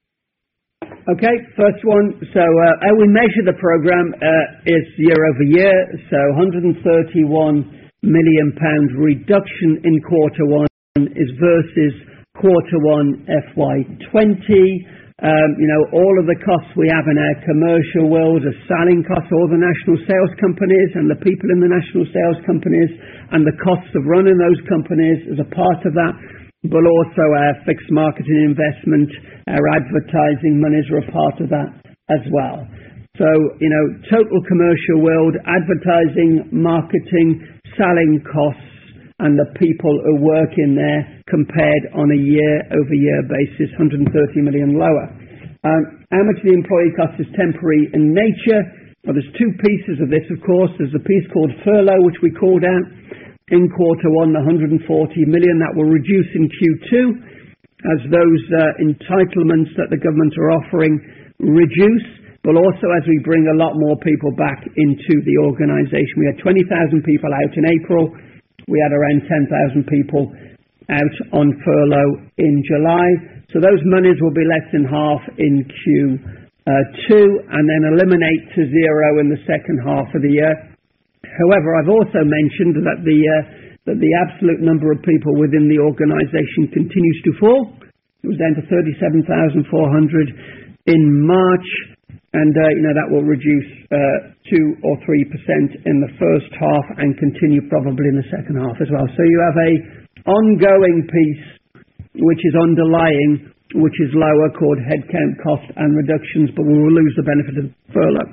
[SPEAKER 3] Okay, first one. So uh, how we measure the program uh, is year over year. So one hundred thirty-one million pound reduction in quarter one is versus quarter one F Y twenty. Um, you know, all of the costs we have in our commercial world are selling costs, all the national sales companies and the people in the national sales companies, and the costs of running those companies is a part of that, but also our fixed marketing investment, our advertising monies are a part of that as well. So, you know, total commercial world, advertising, marketing, selling costs, and the people who work in there compared on a year-over-year basis, one hundred thirty million lower. Um, how much of the employee cost is temporary in nature? Well, there's two pieces of this, of course. There's a piece called furlough, which we called out in quarter one, the one hundred forty million that will reduce in Q two as those uh, entitlements that the government are offering reduce, but also as we bring a lot more people back into the organisation. We had twenty thousand people out in April. We had around ten thousand people out on furlough in July. So those monies will be less than half in Q two and then eliminate to zero in the second half of the year. However, I've also mentioned that the uh, that the absolute number of people within the organisation continues to fall. It was down to thirty-seven thousand four hundred in March, and uh, you know that will reduce uh, two or three percent in the first half and continue probably in the second half as well. So you have a ongoing piece which is underlying, which is lower, called headcount cost and reductions, but we will lose the benefit of furlough.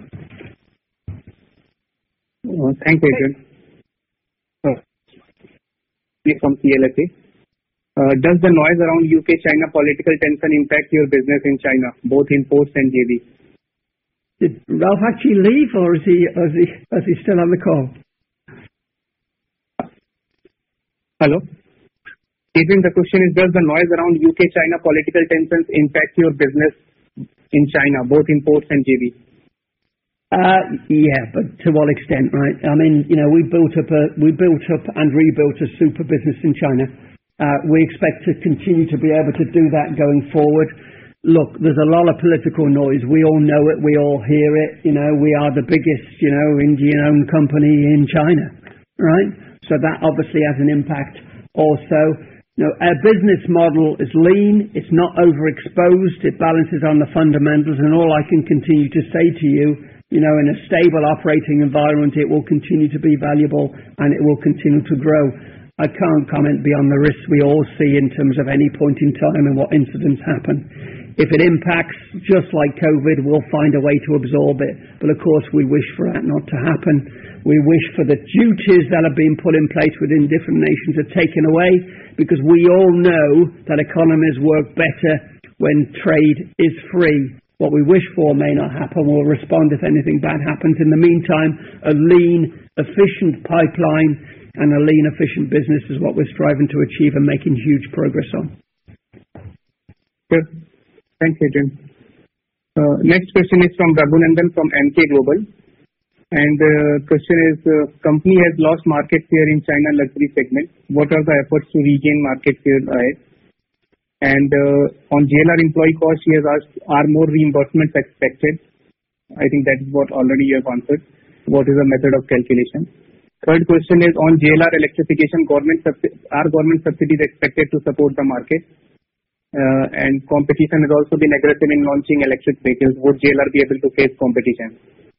[SPEAKER 1] Oh, thank you, Adrian. Uh, from C L S A. Uh, does the noise around U K-China political tension impact your business in China, both imports and J V?
[SPEAKER 3] Did Ralph actually leave, or is he, is he, is he still on the call?
[SPEAKER 1] Hello? Adrian, the question is, does the noise around U K-China political tensions impact your business in China, both imports and J V?
[SPEAKER 3] Uh, yeah, but to what extent, right? I mean, you know, we built up a, we built up and rebuilt a super business in China. Uh, we expect to continue to be able to do that going forward. Look, there's a lot of political noise. We all know it. We all hear it. You know, we are the biggest, you know, Indian-owned company in China, right? So that obviously has an impact also. You know, our business model is lean. It's not overexposed. It balances on the fundamentals. And all I can continue to say to you, you know, in a stable operating environment, it will continue to be valuable and it will continue to grow. I can't comment beyond the risks we all see in terms of any point in time and what incidents happen. If it impacts, just like COVID, we'll find a way to absorb it. But of course, we wish for that not to happen. We wish for the duties that have been put in place within different nations are taken away, because we all know that economies work better when trade is free. What we wish for may not happen. We'll respond if anything bad happens. In the meantime, a lean, efficient pipeline and a lean, efficient business is what we're striving to achieve and making huge progress on.
[SPEAKER 1] Good. Thanks, Adrian. Uh, next question is from Raghunandan from M K Global. And the uh, question is, uh, company has lost market share in China luxury segment. What are the efforts to regain market share ahead? And uh, on J L R employee cost, he has asked, are more reimbursements expected? I think that is what already you have answered. What is the method of calculation? Third question is on J L R electrification, government are government subsidies expected to support the market? Uh, and competition has also been aggressive in launching electric vehicles. Would J L R be able to face competition?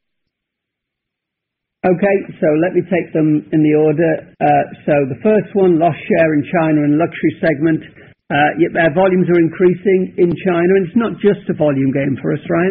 [SPEAKER 3] Okay, so let me take them in the order. Uh, so the first one, lost share in China and luxury segment. Uh, yet their volumes are increasing in China, and it's not just a volume game for us, right?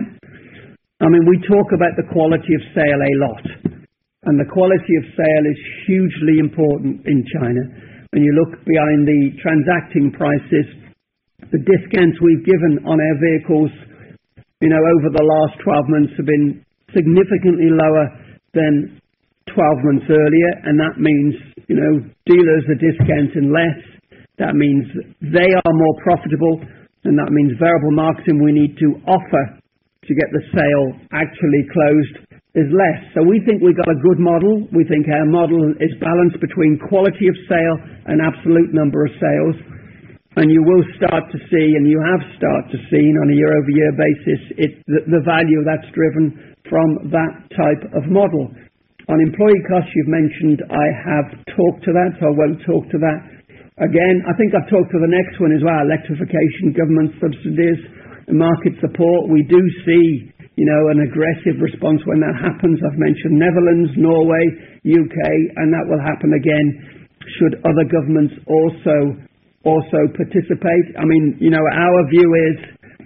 [SPEAKER 3] I mean, we talk about the quality of sale a lot, and the quality of sale is hugely important in China. When you look behind the transacting prices, the discounts we've given on our vehicles, you know, over the last twelve months have been significantly lower than twelve months earlier, and that means, you know, dealers are discounting less. That means they are more profitable, and that means variable marketing we need to offer to get the sale actually closed is less. So we think we've got a good model. We think our model is balanced between quality of sale and absolute number of sales. And you will start to see, and you have started to see on a year-over-year basis, it, the, the value that's driven from that type of model. On employee costs, you've mentioned I have talked to that, so I won't talk to that. Again, I think I've talked to the next one as well, electrification, government subsidies, market support. We do see, you know, an aggressive response when that happens. I've mentioned Netherlands, Norway, U K, and that will happen again should other governments also also participate. I mean, you know, our view is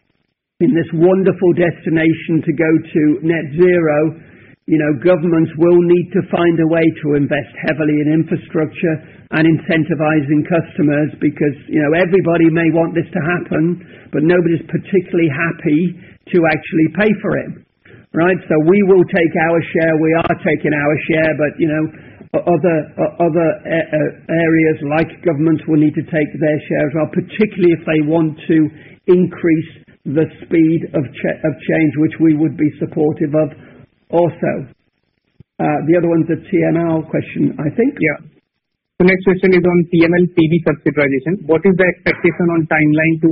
[SPEAKER 3] in this wonderful destination to go to net zero, you know, governments will need to find a way to invest heavily in infrastructure and incentivizing customers because, you know, everybody may want this to happen, but nobody's particularly happy to actually pay for it, right? So we will take our share. We are taking our share, but, you know, other other areas like governments will need to take their share as well, particularly if they want to increase the speed of, ch- of change, which we would be supportive of also. Uh, the other one's a T M L question, I think.
[SPEAKER 1] Yeah. The next question is on T M L P V subsidization. What is the expectation on timeline to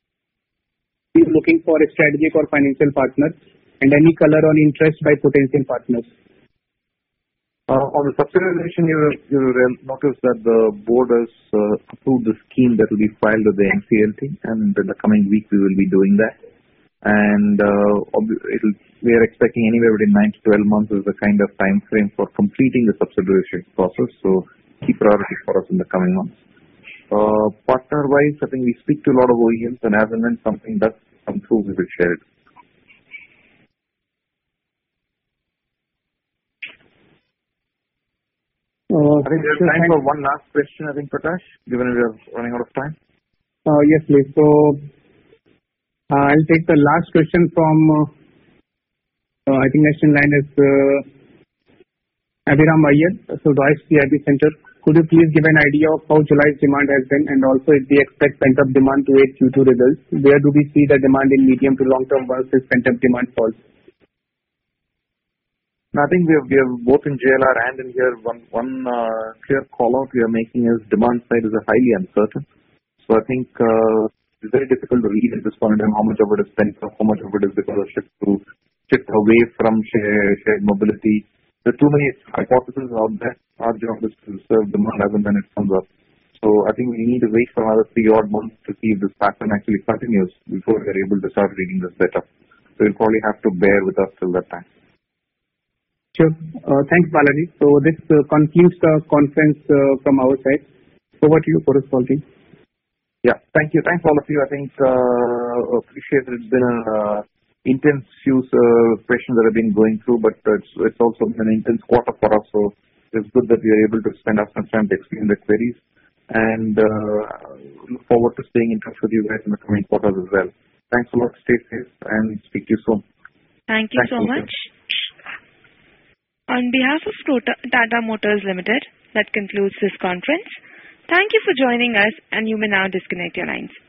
[SPEAKER 1] be looking for a strategic or financial partner, and any color on interest by potential partners?
[SPEAKER 2] Uh, on the subsidization, you will, you will notice that the board has uh, approved the scheme that will be filed with the N C L T, and in the coming week we will be doing that. And uh, it'll, we are expecting anywhere between nine to twelve months is the kind of time frame for completing the subsidization process. So key priority for us in the coming months. Uh, partner-wise, I think we speak to a lot of O E Ms, and as and when something does come through, we will share it. Uh, I think there's so time for one last question, I think, Prakash, given we are running out of time.
[SPEAKER 1] Uh, yes, please. So uh, I'll take the last question from, uh, uh, I think next in line is uh, Abhiram Iyer, so Deutsche C I B Center. Could you please give an idea of how July's demand has been, and also if we expect pent-up demand to aid Q two results? Where do we see the demand in medium to long-term once this pent-up demand falls?
[SPEAKER 2] I think we have, we have both in J L R and in here, one, one uh, clear call-out we are making is demand side is a highly uncertain. So I think uh, it's very difficult to read at this point in time how much of it is pent-up, how much of it is because of shift to shift away from shared, shared mobility. There are too many hypotheses out there. Our job is to serve demand as and when it comes up. So I think we need to wait for another three odd months to see if this pattern actually continues before we are able to start reading this better. So you'll probably have to bear with us till that time.
[SPEAKER 1] Sure. Uh, thanks, Balaji. So this uh, concludes the conference uh, from our side. Over to you, Chorus Call team.
[SPEAKER 2] Yeah, thank you. Thanks all of you. I think uh, appreciate it. It's been an uh, intense few uh, questions that have been going through, but it's, it's also been an intense quarter for us. So it's good that we are able to spend our time to explain the queries, and uh, look forward to staying in touch with you guys in the coming quarters as well. Thanks a lot. Stay safe and speak to you soon.
[SPEAKER 8] Thank you
[SPEAKER 2] Thanks
[SPEAKER 8] so much. On behalf of Tata Motors Limited, that concludes this conference. Thank you for joining us, and you may now disconnect your lines.